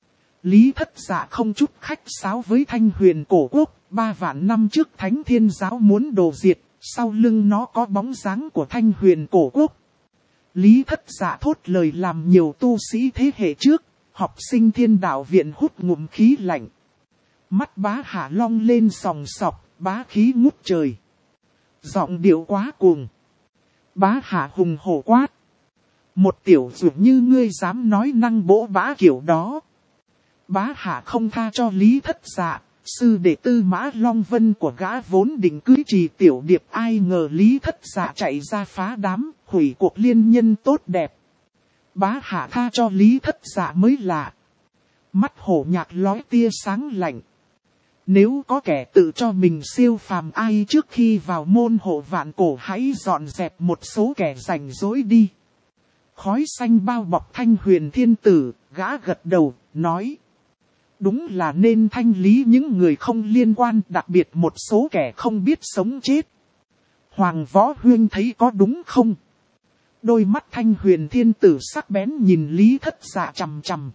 Lý Thất Dạ không chút khách sáo với Thanh Huyền cổ quốc, 3 vạn năm trước Thánh Thiên Giáo muốn đổ diệt, sau lưng nó có bóng dáng của Thanh Huyền cổ quốc. Lý Thất Dạ thốt lời làm nhiều tu sĩ thế hệ trước, học sinh Thiên Đạo Viện hút ngụm khí lạnh. Mắt Bá Hạ long lên sòng sọc, bá khí ngút trời. Giọng điệu quá cuồng. Bá Hạ hùng hổ quát. Một tiểu dụ như ngươi dám nói năng bỗ bá kiểu đó. Bá Hạ không tha cho Lý Thất Dạ, sư đệ Tư Mã Long Vân của gã vốn định cưới Trì Tiểu Điệp, ai ngờ Lý Thất Dạ chạy ra phá đám, hủy cuộc liên nhân tốt đẹp. Bá Hạ tha cho Lý Thất Dạ mới lạ. Mắt hổ nhạc lói tia sáng lạnh. Nếu có kẻ tự cho mình siêu phàm ai trước khi vào môn hộ vạn cổ hãy dọn dẹp một số kẻ rảnh rỗi đi. Khói xanh bao bọc Thanh Huyền Thiên Tử, gã gật đầu, nói. Đúng là nên thanh lý những người không liên quan, đặc biệt một số kẻ không biết sống chết. Hoàng Võ Huyên thấy có đúng không? Đôi mắt Thanh Huyền Thiên Tử sắc bén nhìn Lý Thất Dạ chằm chằm.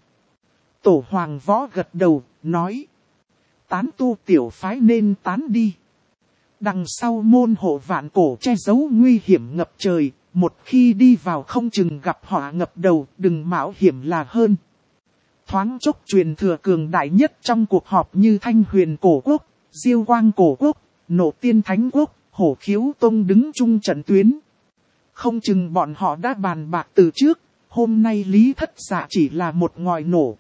Tổ Hoàng Võ gật đầu, nói. Tán tu tiểu phái nên tán đi. Đằng sau môn hộ vạn cổ che giấu nguy hiểm ngập trời, một khi đi vào không chừng gặp họa ngập đầu, đừng mạo hiểm là hơn. Thoáng chốc truyền thừa cường đại nhất trong cuộc họp như Thanh Huyền cổ quốc, Diêu Quang cổ quốc, Nộ Tiên Thánh quốc, Hổ Khiếu Tông đứng chung trận tuyến. Không chừng bọn họ đã bàn bạc từ trước, hôm nay Lý Thất Dạ chỉ là một ngòi nổ.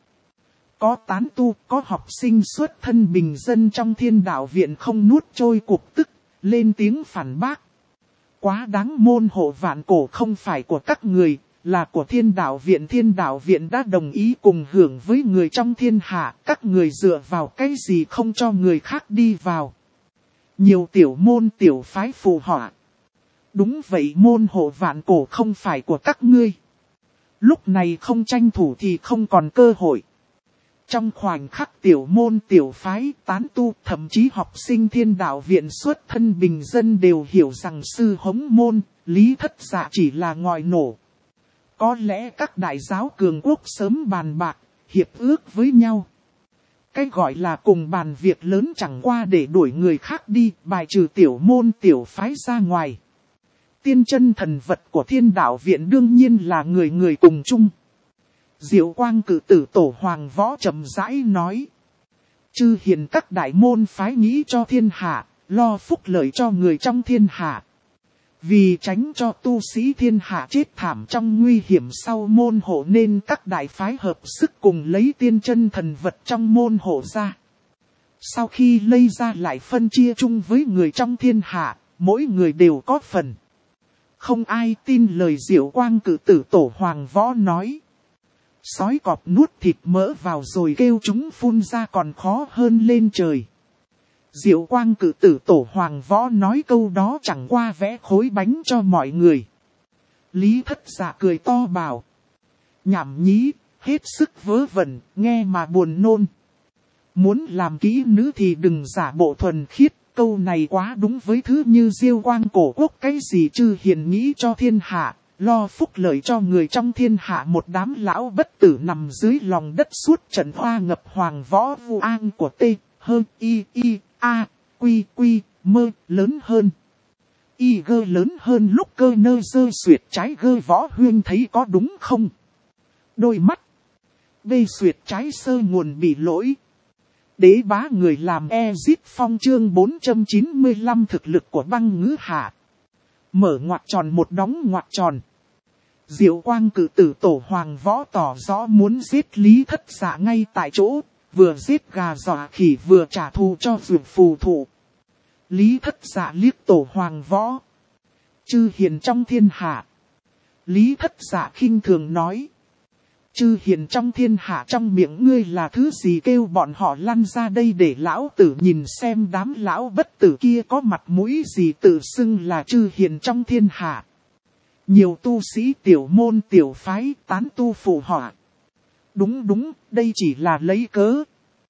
Có tán tu, có học sinh xuất thân bình dân trong Thiên Đạo Viện không nuốt trôi cục tức, lên tiếng phản bác. Quá đáng, môn hộ vạn cổ không phải của các người, là của Thiên Đạo Viện. Thiên Đạo Viện đã đồng ý cùng hưởng với người trong thiên hạ, các người dựa vào cái gì không cho người khác đi vào. Nhiều tiểu môn tiểu phái phù họa. Đúng vậy, môn hộ vạn cổ không phải của các ngươi. Lúc này không tranh thủ thì không còn cơ hội. Trong khoảnh khắc tiểu môn tiểu phái, tán tu, thậm chí học sinh Thiên Đạo Viện xuất thân bình dân đều hiểu rằng sư hống môn, Lý Thất Dạ chỉ là ngòi nổ. Có lẽ các đại giáo cường quốc sớm bàn bạc, hiệp ước với nhau. Cái gọi là cùng bàn việc lớn chẳng qua để đuổi người khác đi, bài trừ tiểu môn tiểu phái ra ngoài. Tiên chân thần vật của Thiên Đạo Viện đương nhiên là người người cùng chung. Diệu Quang cử tử Tổ Hoàng Võ chậm rãi nói. Chư hiền các đại môn phái nghĩ cho thiên hạ, lo phúc lợi cho người trong thiên hạ. Vì tránh cho tu sĩ thiên hạ chết thảm trong nguy hiểm sau môn hộ nên các đại phái hợp sức cùng lấy tiên chân thần vật trong môn hộ ra. Sau khi lấy ra lại phân chia chung với người trong thiên hạ, mỗi người đều có phần. Không ai tin lời Diệu Quang cử tử Tổ Hoàng Võ nói. Sói cọp nuốt thịt mỡ vào rồi kêu chúng phun ra còn khó hơn lên trời. Diệu Quang cử tử Tổ Hoàng Võ nói câu đó chẳng qua vẽ khối bánh cho mọi người. Lý Thất Dạ cười to bảo. Nhảm nhí, hết sức vớ vẩn, nghe mà buồn nôn. Muốn làm kỹ nữ thì đừng giả bộ thuần khiết, câu này quá đúng với thứ như Diêu Quang cổ quốc cái gì chư hiền nghĩ cho thiên hạ. Lo phúc lợi cho người trong thiên hạ, một đám lão bất tử nằm dưới lòng đất suốt trận hoa ngập Hoàng Võ vu an của T, hơn y y a quy quy mơ lớn hơn. Y gơ lớn hơn lúc cơ nơ dơ xuyệt trái gơ Võ Huyên thấy có đúng không? Đôi mắt. Bê xuyệt trái sơ nguồn bị lỗi. Đế bá người làm Ezit Phong chương 495 thực lực của băng ngữ hạ. Mở ngoặc tròn một đóng ngoặc tròn. Diệu Quang cử tử Tổ Hoàng Võ tỏ rõ muốn giết Lý Thất Dạ ngay tại chỗ, vừa giết gà dọa khỉ vừa trả thù cho dược phù thụ. Lý Thất Dạ liếc Tổ Hoàng Võ. Chư hiền trong thiên hạ. Lý Thất Dạ khinh thường nói. Chư hiền trong thiên hạ trong miệng ngươi là thứ gì, kêu bọn họ lăn ra đây để lão tử nhìn xem đám lão bất tử kia có mặt mũi gì tự xưng là chư hiền trong thiên hạ. Nhiều tu sĩ tiểu môn tiểu phái tán tu phụ họa. Đúng, đây chỉ là lấy cớ.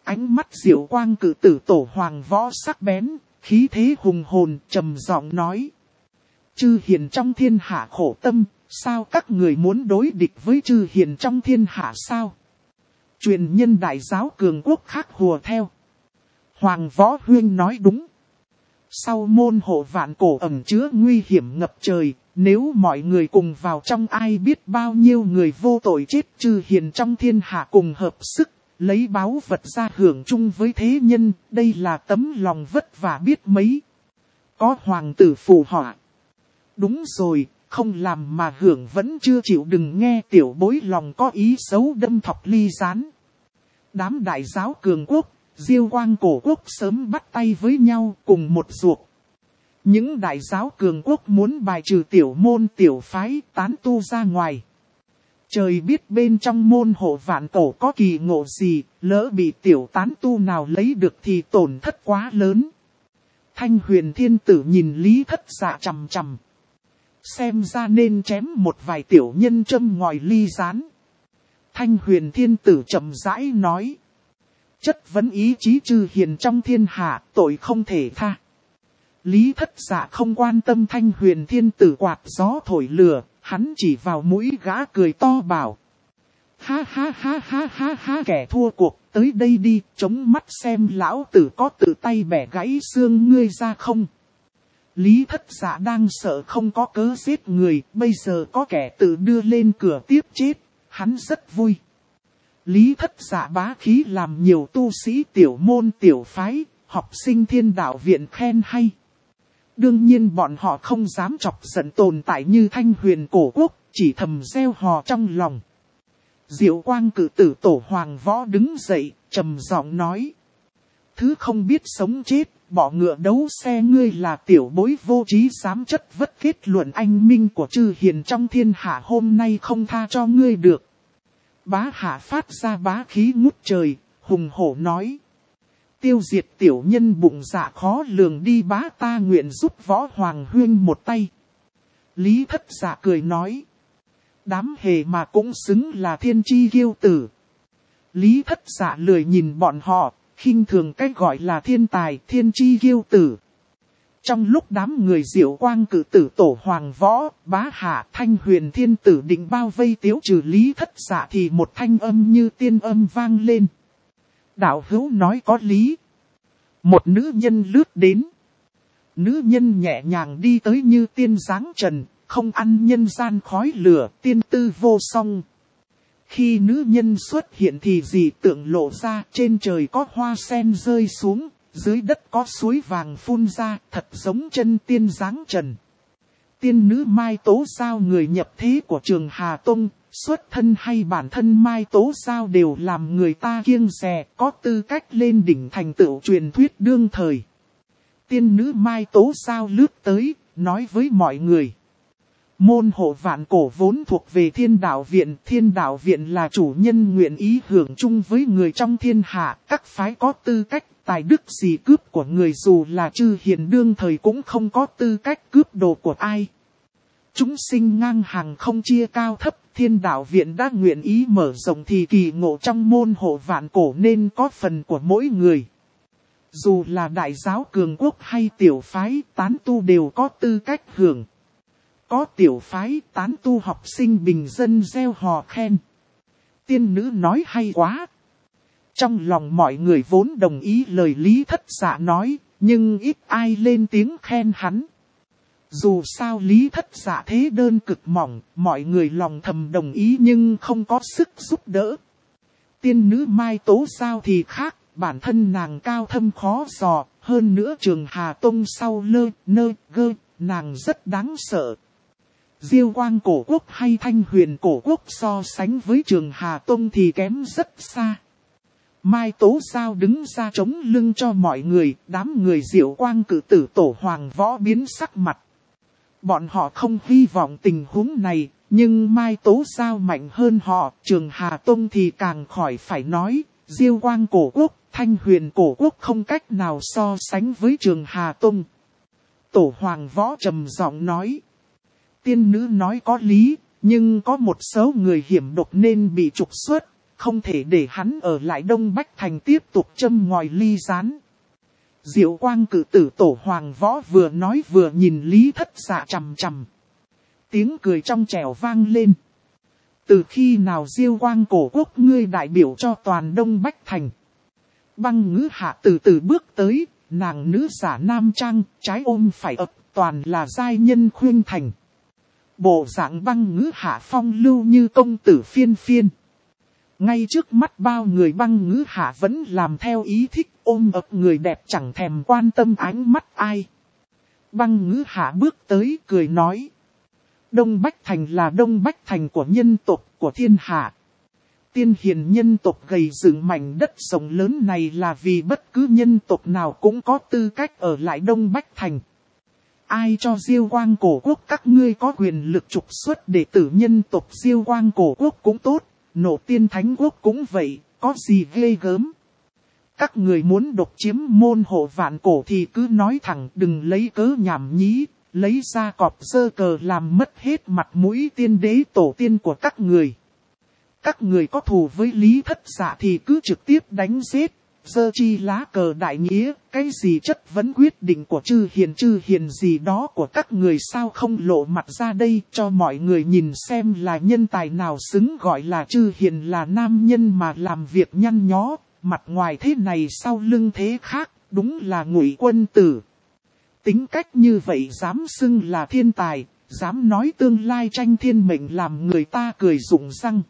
Ánh mắt diệu quang cử tử tổ Hoàng Võ sắc bén, khí thế hùng hồn, trầm giọng nói. Chư hiền trong thiên hạ khổ tâm, sao các người muốn đối địch với chư hiền trong thiên hạ sao? Truyền nhân đại giáo cường quốc khác hùa theo. Hoàng Võ Huyên nói đúng. Sau môn hộ vạn cổ ẩn chứa nguy hiểm ngập trời, nếu mọi người cùng vào trong ai biết bao nhiêu người vô tội chết, chư hiền trong thiên hạ cùng hợp sức, lấy báu vật ra hưởng chung với thế nhân, đây là tấm lòng vất vả biết mấy. Có hoàng tử phù họa. Đúng rồi, không làm mà hưởng vẫn chưa chịu, đừng nghe tiểu bối lòng có ý xấu đâm thọc ly gián. Đám đại giáo cường quốc, Diêu Quang cổ quốc sớm bắt tay với nhau cùng một ruột. Những đại giáo cường quốc muốn bài trừ tiểu môn tiểu phái tán tu ra ngoài. Trời biết bên trong môn hộ vạn cổ có kỳ ngộ gì, lỡ bị tiểu tán tu nào lấy được thì tổn thất quá lớn. Thanh Huyền Thiên Tử nhìn Lý Thất Dạ chằm chằm. Xem ra nên chém một vài tiểu nhân châm ngòi ly gián. Thanh Huyền Thiên Tử chậm rãi nói. Chất vấn ý chí chư hiền trong thiên hạ, tội không thể tha. Lý Thất Dạ không quan tâm Thanh Huyền Thiên Tử quạt gió thổi lửa, hắn chỉ vào mũi gã cười to bảo. Ha ha ha ha ha ha, kẻ thua cuộc, tới đây đi, chống mắt xem lão tử có tự tay bẻ gãy xương ngươi ra không. Lý Thất Dạ đang sợ không có cớ giết người, bây giờ có kẻ tự đưa lên cửa tiếp chết, hắn rất vui. Lý Thất Dạ bá khí làm nhiều tu sĩ tiểu môn tiểu phái, học sinh Thiên Đạo Viện khen hay. Đương nhiên bọn họ không dám chọc giận tồn tại như Thanh Huyền cổ quốc, chỉ thầm gieo hò trong lòng. Diệu Quang cử tử tổ Hoàng Võ đứng dậy, trầm giọng nói. Thứ không biết sống chết, bỏ ngựa đấu xe, ngươi là tiểu bối vô trí dám chất vất kết luận anh minh của chư hiền trong thiên hạ, hôm nay không tha cho ngươi được. Bá hạ phát ra bá khí ngút trời, hùng hổ nói. Tiêu diệt tiểu nhân bụng dạ khó lường đi, bá ta nguyện giúp Võ Hoàng Huyên một tay. Lý Thất Dạ cười nói. Đám hề mà cũng xứng là thiên chi kiêu tử. Lý Thất Dạ lười nhìn bọn họ, khinh thường cách gọi là thiên tài, thiên chi kiêu tử. Trong lúc đám người Diệu Quang cử tử tổ Hoàng Võ, bá hạ, Thanh Huyền Thiên Tử định bao vây tiếu trừ Lý Thất Dạ thì một thanh âm như tiên âm vang lên. Đạo hữu nói có lý. Một nữ nhân lướt đến. Nữ nhân nhẹ nhàng đi tới như tiên dáng trần, không ăn nhân gian khói lửa, tiên tư vô song. Khi nữ nhân xuất hiện thì dị tượng lộ ra, trên trời có hoa sen rơi xuống, dưới đất có suối vàng phun ra, thật giống chân tiên dáng trần. Tiên nữ Mai Tố Giao, người nhập thế của Trường Hà Tông, xuất thân hay bản thân Mai Tố Giao đều làm người ta kiêng dè, có tư cách lên đỉnh thành tựu truyền thuyết đương thời. Tiên nữ Mai Tố Giao lướt tới, nói với mọi người. Môn hộ vạn cổ vốn thuộc về Thiên Đạo Viện. Thiên Đạo Viện là chủ nhân nguyện ý hưởng chung với người trong thiên hạ. Các phái có tư cách, tài đức gì cướp của người, dù là chư hiền đương thời cũng không có tư cách cướp đồ của ai. Chúng sinh ngang hàng không chia cao thấp. Thiên Đạo Viện đã nguyện ý mở rộng thì kỳ ngộ trong môn hộ vạn cổ nên có phần của mỗi người. Dù là đại giáo cường quốc hay tiểu phái, tán tu đều có tư cách hưởng. Có tiểu phái, tán tu học sinh bình dân gieo hò khen. Tiên nữ nói hay quá. Trong lòng mọi người vốn đồng ý lời Lý Thất Dạ nói, nhưng ít ai lên tiếng khen hắn. Dù sao Lý Thất Dạ thế đơn cực mỏng, mọi người lòng thầm đồng ý nhưng không có sức giúp đỡ. Tiên nữ Mai Tố Giao thì khác, bản thân nàng cao thâm khó dò, hơn nữa Trường Hà Tông sau lơ, nơ, gơ, nàng rất đáng sợ. Diêu Quang cổ quốc hay Thanh Huyền cổ quốc so sánh với Trường Hà Tông thì kém rất xa. Mai Tố Giao đứng ra chống lưng cho mọi người, đám người Diệu Quang cử tử tổ Hoàng Võ biến sắc mặt. Bọn họ không hy vọng tình huống này, nhưng Mai Tố Giao mạnh hơn họ, Trường Hà Tông thì càng khỏi phải nói, Diêu Quang cổ quốc, Thanh Huyền cổ quốc không cách nào so sánh với Trường Hà Tông. Tổ Hoàng Võ trầm giọng nói. Tiên nữ nói có lý, nhưng có một số người hiểm độc nên bị trục xuất, không thể để hắn ở lại Đông Bách Thành tiếp tục châm ngòi ly gián. Diệu Quang cử tử Tổ Hoàng Võ vừa nói vừa nhìn Lý Thất Dạ chằm chằm. Tiếng cười trong trẻo vang lên. Từ khi nào Diêu Quang cổ quốc ngươi đại biểu cho toàn Đông Bách Thành? Băng Ngữ Hạ từ từ bước tới, nàng nữ giả nam trang, trái ôm phải ập, toàn là giai nhân khuyên thành. Bộ dạng Băng Ngữ Hạ phong lưu như công tử phiên phiên. Ngay trước mắt bao người Băng Ngữ Hạ vẫn làm theo ý thích, ôm ập người đẹp chẳng thèm quan tâm ánh mắt ai. Băng Ngữ Hạ bước tới cười nói. Đông Bách Thành là Đông Bách Thành của nhân tộc của thiên hạ. Tiên hiền nhân tộc gầy dựng mảnh đất rộng lớn này là vì bất cứ nhân tộc nào cũng có tư cách ở lại Đông Bách Thành. Ai cho Diêu Quang cổ quốc các ngươi có quyền lực trục xuất đệ tử nhân tộc Diêu Quang cổ quốc cũng tốt, Nộ Tiên Thánh quốc cũng vậy, có gì ghê gớm. Các người muốn độc chiếm môn hộ vạn cổ thì cứ nói thẳng, đừng lấy cớ nhảm nhí, lấy ra cọp giơ cờ làm mất hết mặt mũi tiên đế tổ tiên của các người. Các người có thù với Lý Thất Dạ thì cứ trực tiếp đánh giết, giơ chi lá cờ đại nghĩa, cái gì chất vấn quyết định của chư hiền gì đó của các người sao không lộ mặt ra đây cho mọi người nhìn xem là nhân tài nào xứng gọi là chư hiền là nam nhân mà làm việc nhăn nhó, mặt ngoài thế này sau lưng thế khác, đúng là ngụy quân tử. Tính cách như vậy dám xưng là thiên tài, dám nói tương lai tranh thiên mệnh làm người ta cười rụng răng.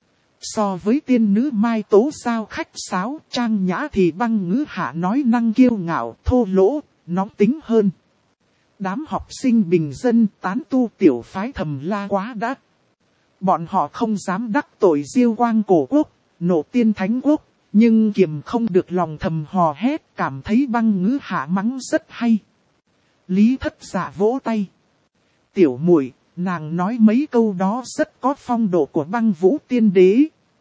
So với tiên nữ Mai Tố Giao khách sáo trang nhã thì Băng Ngữ Hạ nói năng kiêu ngạo thô lỗ, nóng tính hơn. Đám học sinh bình dân tán tu tiểu phái thầm la quá đắt. Bọn họ không dám đắc tội Diêu Quang cổ quốc, Nộ Tiên Thánh quốc, nhưng kiềm không được lòng thầm hò hét cảm thấy Băng Ngữ Hạ mắng rất hay. Lý Thất Dạ vỗ tay. Tiểu muội, nàng nói mấy câu đó rất có phong độ của Băng Vũ tiên đế.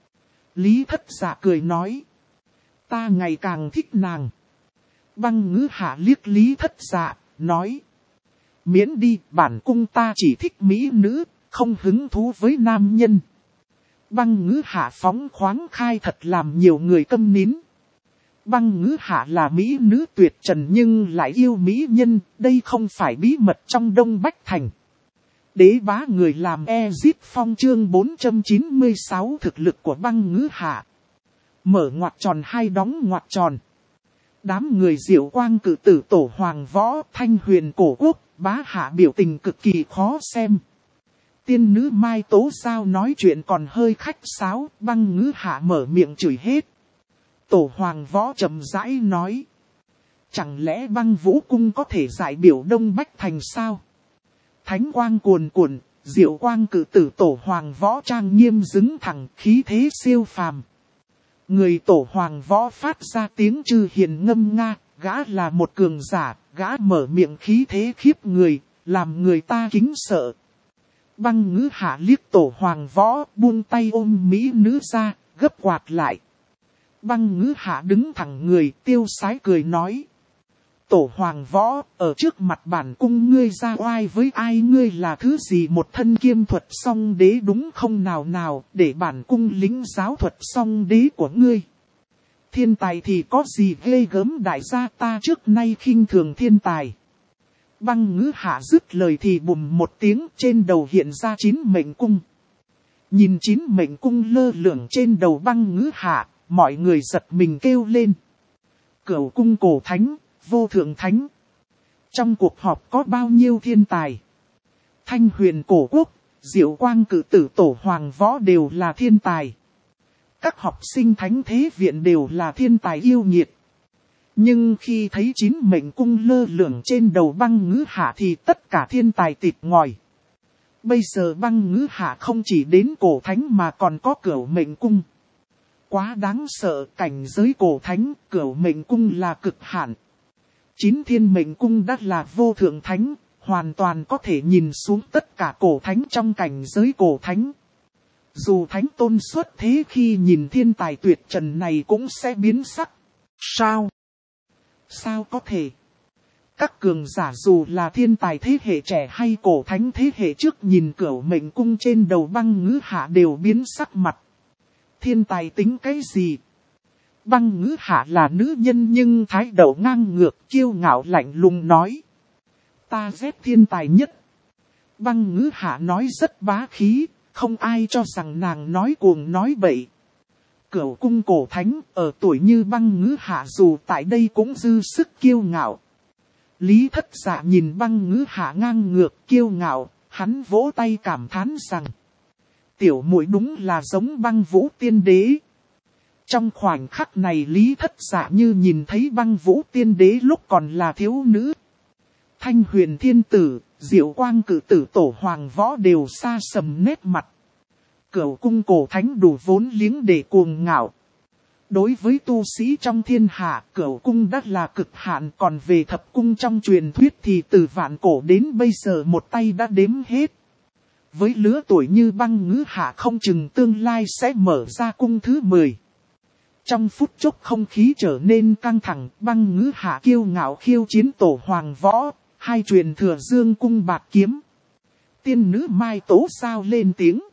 Lý Thất Dạ cười nói. Ta ngày càng thích nàng. Băng Ngữ Hạ liếc Lý Thất Dạ, nói. Miễn đi, bản cung ta chỉ thích mỹ nữ, không hứng thú với nam nhân. Băng Ngữ Hạ phóng khoáng khai thật làm nhiều người câm nín. Băng Ngữ Hạ là mỹ nữ tuyệt trần nhưng lại yêu mỹ nhân, đây không phải bí mật trong Đông Bách Thành. Đế bá người làm Ezit Phong chương 496 thực lực của Băng Ngữ Hạ. Mở ngoặc tròn hai đóng ngoặc tròn. Đám người Diệu Quang cử tử Tổ Hoàng Võ Thanh Huyền cổ quốc, bá hạ biểu tình cực kỳ khó xem. Tiên nữ Mai Tố Giao nói chuyện còn hơi khách sáo, Băng Ngữ Hạ mở miệng chửi hết. Tổ Hoàng Võ chậm rãi nói. Chẳng lẽ Băng Vũ Cung có thể giải biểu Đông Bách Thành sao? Thánh quang cuồn cuộn, Diệu Quang cử tử Tổ Hoàng Võ trang nghiêm đứng thẳng khí thế siêu phàm. Người Tổ Hoàng Võ phát ra tiếng chư hiền ngâm nga, gã là một cường giả, gã mở miệng khí thế khiếp người, làm người ta kính sợ. Băng Ngữ Hạ liếc Tổ Hoàng Võ buông tay ôm mỹ nữ ra, gấp quạt lại. Băng Ngữ Hạ đứng thẳng người tiêu sái cười nói. Tổ Hoàng Võ, ở trước mặt bản cung ngươi ra oai với ai ngươi là thứ gì một thân kiêm thuật song đế đúng không nào nào để bản cung lính giáo thuật song đế của ngươi. Thiên tài thì có gì ghê gớm đại gia ta trước nay khinh thường thiên tài. Băng Ngữ Hạ dứt lời thì bùm một tiếng trên đầu hiện ra 9 mệnh cung. Nhìn 9 mệnh cung lơ lửng trên đầu Băng Ngữ Hạ, mọi người giật mình kêu lên. Cửu cung cổ thánh, vô thượng thánh. Trong cuộc họp có bao nhiêu thiên tài? Thanh Huyền cổ quốc, Diệu Quang cử tử Tổ Hoàng Võ đều là thiên tài. Các học sinh thánh thế viện đều là thiên tài yêu nghiệt. Nhưng khi thấy 9 mệnh cung lơ lửng trên đầu Băng Ngữ Hạ thì tất cả thiên tài tịt ngòi. Bây giờ Băng Ngữ Hạ không chỉ đến cổ thánh mà còn có cửu mệnh cung. Quá đáng sợ, cảnh giới cổ thánh, cửu mệnh cung là cực hạn. 9 thiên mệnh cung đã là vô thượng thánh, hoàn toàn có thể nhìn xuống tất cả cổ thánh trong cảnh giới cổ thánh. Dù thánh tôn xuất thế khi nhìn thiên tài tuyệt trần này cũng sẽ biến sắc. Sao? Sao có thể? Các cường giả dù là thiên tài thế hệ trẻ hay cổ thánh thế hệ trước nhìn cửu mệnh cung trên đầu Băng Ngữ Hạ đều biến sắc mặt. Thiên tài tính cái gì? Băng Ngữ Hạ là nữ nhân nhưng thái độ ngang ngược kiêu ngạo lạnh lùng nói. Ta ghét thiên tài nhất. Băng Ngữ Hạ nói rất bá khí, không ai cho rằng nàng nói cuồng nói bậy. Cửu cung cổ thánh ở tuổi như Băng Ngữ Hạ dù tại đây cũng dư sức kiêu ngạo. Lý Thất Dạ nhìn Băng Ngữ Hạ ngang ngược kiêu ngạo, hắn vỗ tay cảm thán rằng. Tiểu muội đúng là giống Băng Vũ Tiên Đế. Trong khoảnh khắc này Lý Thất Dạ như nhìn thấy Băng Vũ Tiên Đế lúc còn là thiếu nữ. Thanh Huyền Thiên Tử, Diệu Quang Cử Tử Tổ Hoàng Võ đều xa sầm nét mặt. Cửu cung cổ thánh đủ vốn liếng để cuồng ngạo. Đối với tu sĩ trong thiên hạ, Cửu cung đã là cực hạn, còn về thập cung trong truyền thuyết thì từ vạn cổ đến bây giờ một tay đã đếm hết. Với lứa tuổi như Băng Ngữ Hạ không chừng tương lai sẽ mở ra cung thứ 10. Trong phút chốc không khí trở nên căng thẳng, Băng Ngữ Hạ kiêu ngạo khiêu chiến Tổ Hoàng Võ, hai truyền thừa dương cung bạt kiếm. Tiên nữ Mai Tố Sao lên tiếng.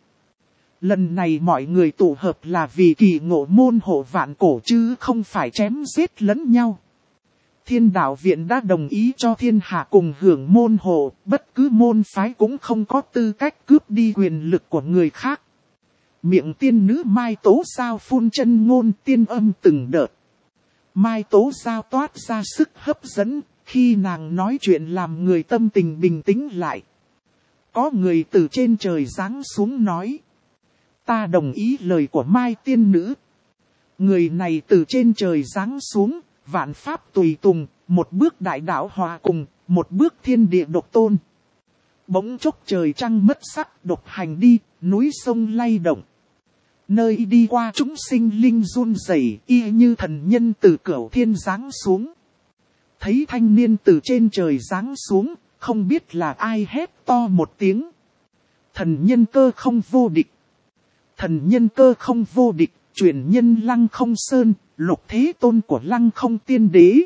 Lần này mọi người tụ hợp là vì kỳ ngộ môn hộ vạn cổ chứ không phải chém giết lẫn nhau. Thiên đạo viện đã đồng ý cho thiên hạ cùng hưởng môn hộ, bất cứ môn phái cũng không có tư cách cướp đi quyền lực của người khác. Miệng tiên nữ Mai Tố Sao phun chân ngôn tiên âm từng đợt. Mai Tố Sao toát ra sức hấp dẫn, khi nàng nói chuyện làm người tâm tình bình tĩnh lại. Có người từ trên trời giáng xuống nói. Ta đồng ý lời của Mai tiên nữ. Người này từ trên trời giáng xuống, vạn pháp tùy tùng, một bước đại đạo hòa cùng, một bước thiên địa độc tôn. Bỗng chốc trời trăng mất sắc, độc hành đi, núi sông lay động. Nơi đi qua chúng sinh linh run rẩy, y như thần nhân từ cửu thiên giáng xuống. Thấy thanh niên từ trên trời giáng xuống, không biết là ai hét to một tiếng. Thần nhân cơ không vô địch. Thần nhân cơ không vô địch, truyền nhân Lăng Không Sơn, lục thế tôn của Lăng Không Tiên Đế.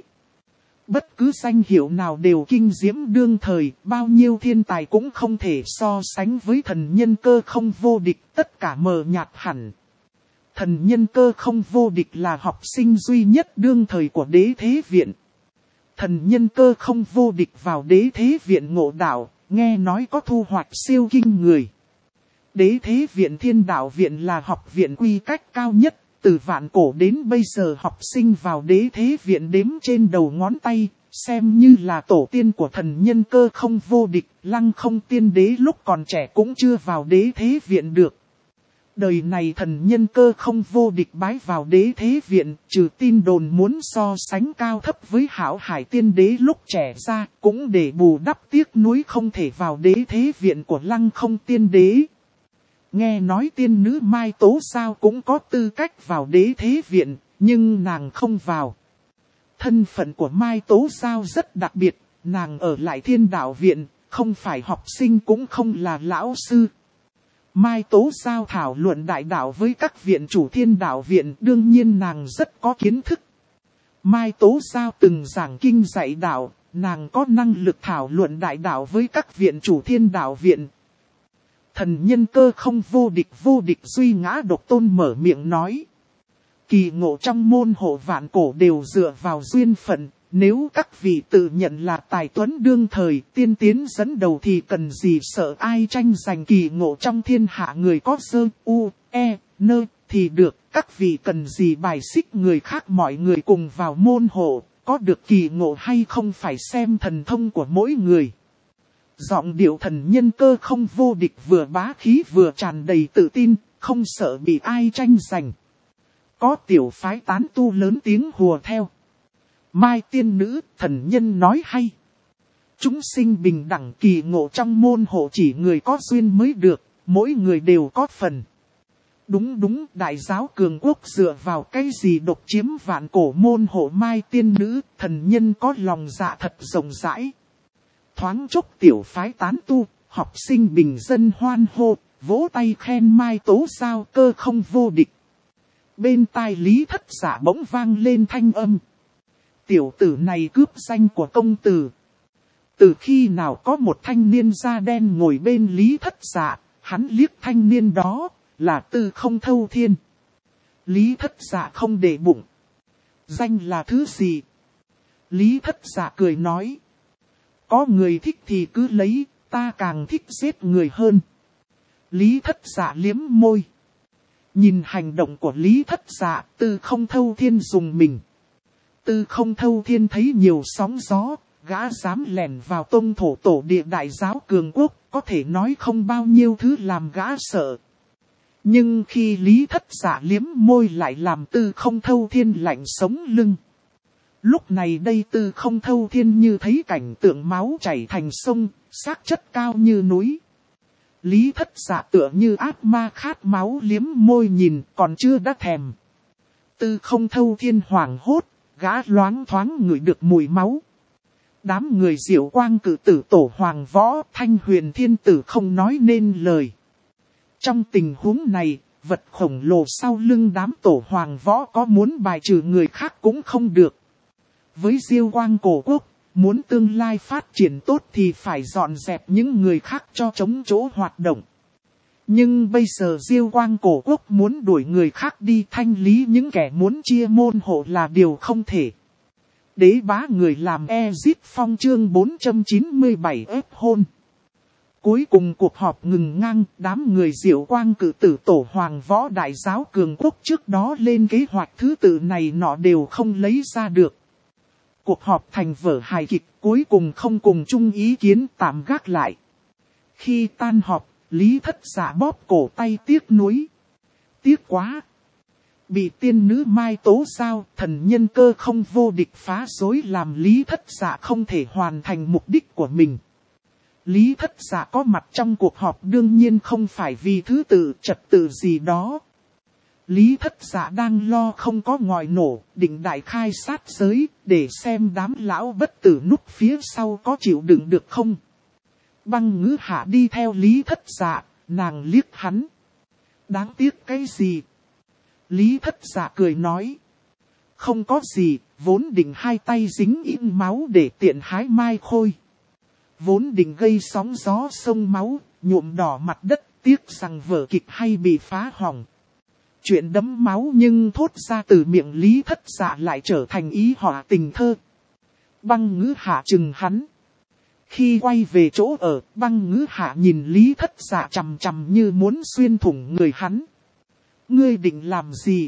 Bất cứ danh hiệu nào đều kinh diễm đương thời, bao nhiêu thiên tài cũng không thể so sánh với thần nhân cơ không vô địch, tất cả mờ nhạt hẳn. Thần nhân cơ không vô địch là học sinh duy nhất đương thời của Đế Thế Viện. Thần nhân cơ không vô địch vào Đế Thế Viện ngộ đạo, nghe nói có thu hoạch siêu kinh người. Đế Thế Viện Thiên Đạo Viện là học viện quy cách cao nhất, từ vạn cổ đến bây giờ học sinh vào Đế Thế Viện đếm trên đầu ngón tay, xem như là tổ tiên của thần nhân cơ không vô địch, Lăng Không Tiên Đế lúc còn trẻ cũng chưa vào Đế Thế Viện được. Đời này thần nhân cơ không vô địch bái vào Đế Thế Viện, trừ tin đồn muốn so sánh cao thấp với Hảo Hải Tiên Đế lúc trẻ ra, cũng để bù đắp tiếc nuối không thể vào Đế Thế Viện của Lăng Không Tiên Đế. Nghe nói tiên nữ Mai Tố Sao cũng có tư cách vào Đế Thế Viện, nhưng nàng không vào. Thân phận của Mai Tố Sao rất đặc biệt, nàng ở lại Thiên Đạo Viện, không phải học sinh cũng không là lão sư. Mai Tố Sao thảo luận đại đạo với các viện chủ Thiên Đạo Viện, đương nhiên nàng rất có kiến thức. Mai Tố Sao từng giảng kinh dạy đạo, nàng có năng lực thảo luận đại đạo với các viện chủ Thiên Đạo Viện. Thần nhân cơ không vô địch duy ngã độc tôn mở miệng nói. Kỳ ngộ trong môn hộ vạn cổ đều dựa vào duyên phận, nếu các vị tự nhận là tài tuấn đương thời tiên tiến dẫn đầu thì cần gì sợ ai tranh giành kỳ ngộ trong thiên hạ người có sơ, u, e, nơ thì được, các vị cần gì bài xích người khác mọi người cùng vào môn hộ, có được kỳ ngộ hay không phải xem thần thông của mỗi người. Giọng điệu thần nhân cơ không vô địch vừa bá khí vừa tràn đầy tự tin, không sợ bị ai tranh giành. Có tiểu phái tán tu lớn tiếng hùa theo. Mai tiên nữ, thần nhân nói hay. Chúng sinh bình đẳng kỳ ngộ trong môn hộ chỉ người có duyên mới được, mỗi người đều có phần. Đúng, đại giáo cường quốc dựa vào cái gì độc chiếm vạn cổ môn hộ Mai tiên nữ, thần nhân có lòng dạ thật rộng rãi. Thoáng chốc tiểu phái tán tu, học sinh bình dân hoan hô, vỗ tay khen Mai Tố Sao cơ không vô địch. Bên tai Lý Thất Dạ bỗng vang lên thanh âm. Tiểu tử này cướp danh của công tử. Từ khi nào có một thanh niên da đen ngồi bên Lý Thất Dạ, hắn liếc thanh niên đó, là Tư Không Thâu Thiên. Lý Thất Dạ không để bụng. Danh là thứ gì? Lý Thất Dạ cười nói. Có người thích thì cứ lấy, ta càng thích giết người hơn. Lý Thất Dạ liếm môi. Nhìn hành động của Lý Thất Dạ, Tư Không Thâu Thiên dùng mình. Tư Không Thâu Thiên thấy nhiều sóng gió, gã dám lẻn vào tông thổ tổ địa đại giáo cường quốc, có thể nói không bao nhiêu thứ làm gã sợ. Nhưng khi Lý Thất Dạ liếm môi lại làm Tư Không Thâu Thiên lạnh sống lưng. Lúc này đây Tư Không Thâu Thiên như thấy cảnh tượng máu chảy thành sông, xác chất cao như núi. Lý Thất Dạ tựa như ác ma khát máu liếm môi nhìn còn chưa đã thèm. Tư Không Thâu Thiên hoảng hốt, gã loáng thoáng ngửi được mùi máu. Đám người Diệu Quang cử tử tổ Hoàng Võ, Thanh Huyền Thiên Tử không nói nên lời. Trong tình huống này, vật khổng lồ sau lưng đám tổ Hoàng Võ có muốn bài trừ người khác cũng không được. Với Diêu Quang cổ quốc, muốn tương lai phát triển tốt thì phải dọn dẹp những người khác cho chống chỗ hoạt động. Nhưng bây giờ Diêu Quang cổ quốc muốn đuổi người khác đi thanh lý những kẻ muốn chia môn hộ là điều không thể. Đế bá người làm Ezit Phong chương 497 ép hôn. Cuối cùng cuộc họp ngừng ngang, đám người Diệu Quang cử tử tổ Hoàng Võ Đại giáo cường quốc trước đó lên kế hoạch thứ tự này nọ đều không lấy ra được. Cuộc họp thành vở hài kịch, cuối cùng không cùng chung ý kiến tạm gác lại. Khi tan họp, Lý Thất Dạ bóp cổ tay tiếc nuối. Tiếc quá! Bị tiên nữ Mai tố sao, thần nhân cơ không vô địch phá rối làm Lý Thất Dạ không thể hoàn thành mục đích của mình. Lý Thất Dạ có mặt trong cuộc họp đương nhiên không phải vì thứ tự trật tự gì đó. Lý Thất Dạ đang lo không có ngòi nổ, định đại khai sát giới, để xem đám lão bất tử núp phía sau có chịu đựng được không. Băng Ngữ Hạ đi theo Lý Thất Dạ, nàng liếc hắn. Đáng tiếc cái gì? Lý Thất Dạ cười nói. Không có gì, vốn định hai tay dính in máu để tiện hái mai khôi. Vốn định gây sóng gió sông máu, nhuộm đỏ mặt đất, tiếc rằng vở kịch hay bị phá hỏng. Chuyện đẫm máu nhưng thốt ra từ miệng Lý Thất Dạ lại trở thành ý họa tình thơ. Băng Ngữ Hạ chừng hắn. Khi quay về chỗ ở, Băng Ngữ Hạ nhìn Lý Thất Dạ chằm chằm như muốn xuyên thủng người hắn. Ngươi định làm gì?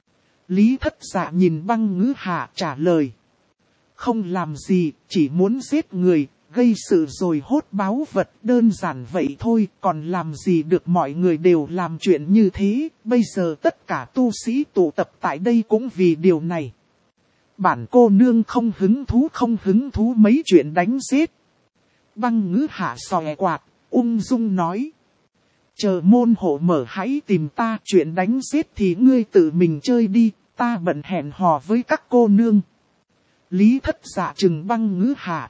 Lý Thất Dạ nhìn Băng Ngữ Hạ trả lời. Không làm gì, chỉ muốn giết người, gây sự rồi hốt báu vật, đơn giản vậy thôi, còn làm gì được, mọi người đều làm chuyện như thế, bây giờ tất cả tu sĩ tụ tập tại đây cũng vì điều này. Bản cô nương không hứng thú mấy chuyện đánh giết. Băng Ngữ Hạ xòe quạt, ung dung nói. Chờ môn hộ mở hãy tìm ta, chuyện đánh giết thì ngươi tự mình chơi đi, ta bận hẹn hò với các cô nương. Lý Thất Dạ trừng Băng Ngữ Hạ.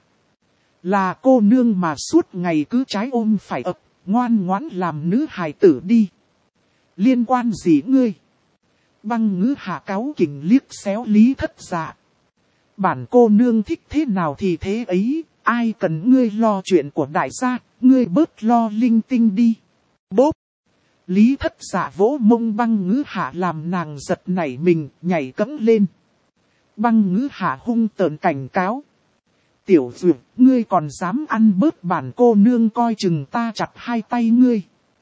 Là cô nương mà suốt ngày cứ trái ôm phải ập, ngoan ngoãn làm nữ hài tử đi. Liên quan gì ngươi? Băng Ngữ Hạ cáu kỉnh liếc xéo Lý Thất Dạ. Bản cô nương thích thế nào thì thế ấy, ai cần ngươi lo chuyện của đại gia, ngươi bớt lo linh tinh đi. Bốp! Lý Thất Dạ vỗ mông Băng Ngữ Hạ làm nàng giật nảy mình, nhảy cẫng lên. Băng Ngữ Hạ hung tợn cảnh cáo. Tiểu Duyệt, ngươi còn dám ăn bớt bản cô nương coi chừng ta chặt hai tay ngươi.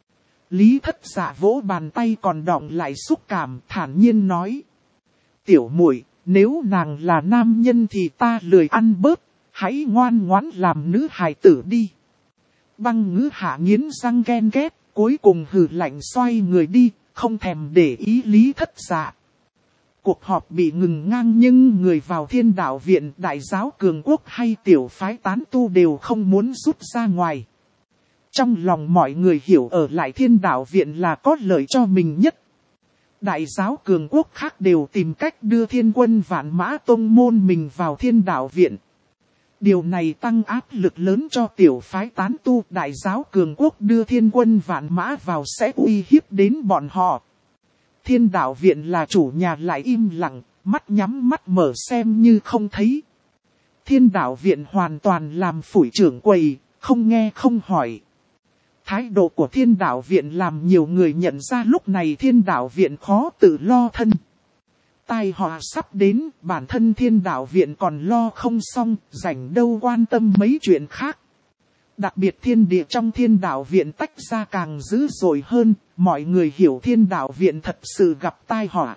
Lý Thất Dạ vỗ bàn tay còn đọng lại xúc cảm, thản nhiên nói. Tiểu muội, nếu nàng là nam nhân thì ta lười ăn bớt, hãy ngoan ngoãn làm nữ hài tử đi. Băng Ngữ Hạ nghiến răng ghen ghét, cuối cùng hừ lạnh xoay người đi, không thèm để ý Lý Thất Dạ. Cuộc họp bị ngừng ngang nhưng người vào Thiên Đạo Viện, Đại giáo cường quốc hay tiểu phái tán tu đều không muốn rút ra ngoài. Trong lòng mọi người hiểu ở lại Thiên Đạo Viện là có lợi cho mình nhất. Đại giáo cường quốc khác đều tìm cách đưa Thiên Quân Vạn Mã tông môn mình vào Thiên Đạo Viện. Điều này tăng áp lực lớn cho tiểu phái tán tu. Đại giáo cường quốc đưa Thiên Quân Vạn Mã vào sẽ uy hiếp đến bọn họ. Thiên Đạo Viện là chủ nhà lại im lặng, mắt nhắm mắt mở xem như không thấy. Thiên Đạo Viện hoàn toàn làm phủi trưởng quầy, không nghe không hỏi. Thái độ của Thiên Đạo Viện làm nhiều người nhận ra lúc này Thiên Đạo Viện khó tự lo thân. Tai họa sắp đến, bản thân Thiên Đạo Viện còn lo không xong, rảnh đâu quan tâm mấy chuyện khác. Đặc biệt thiên địa trong Thiên Đạo Viện tách ra càng dữ dội hơn, mọi người hiểu Thiên Đạo Viện thật sự gặp tai họa.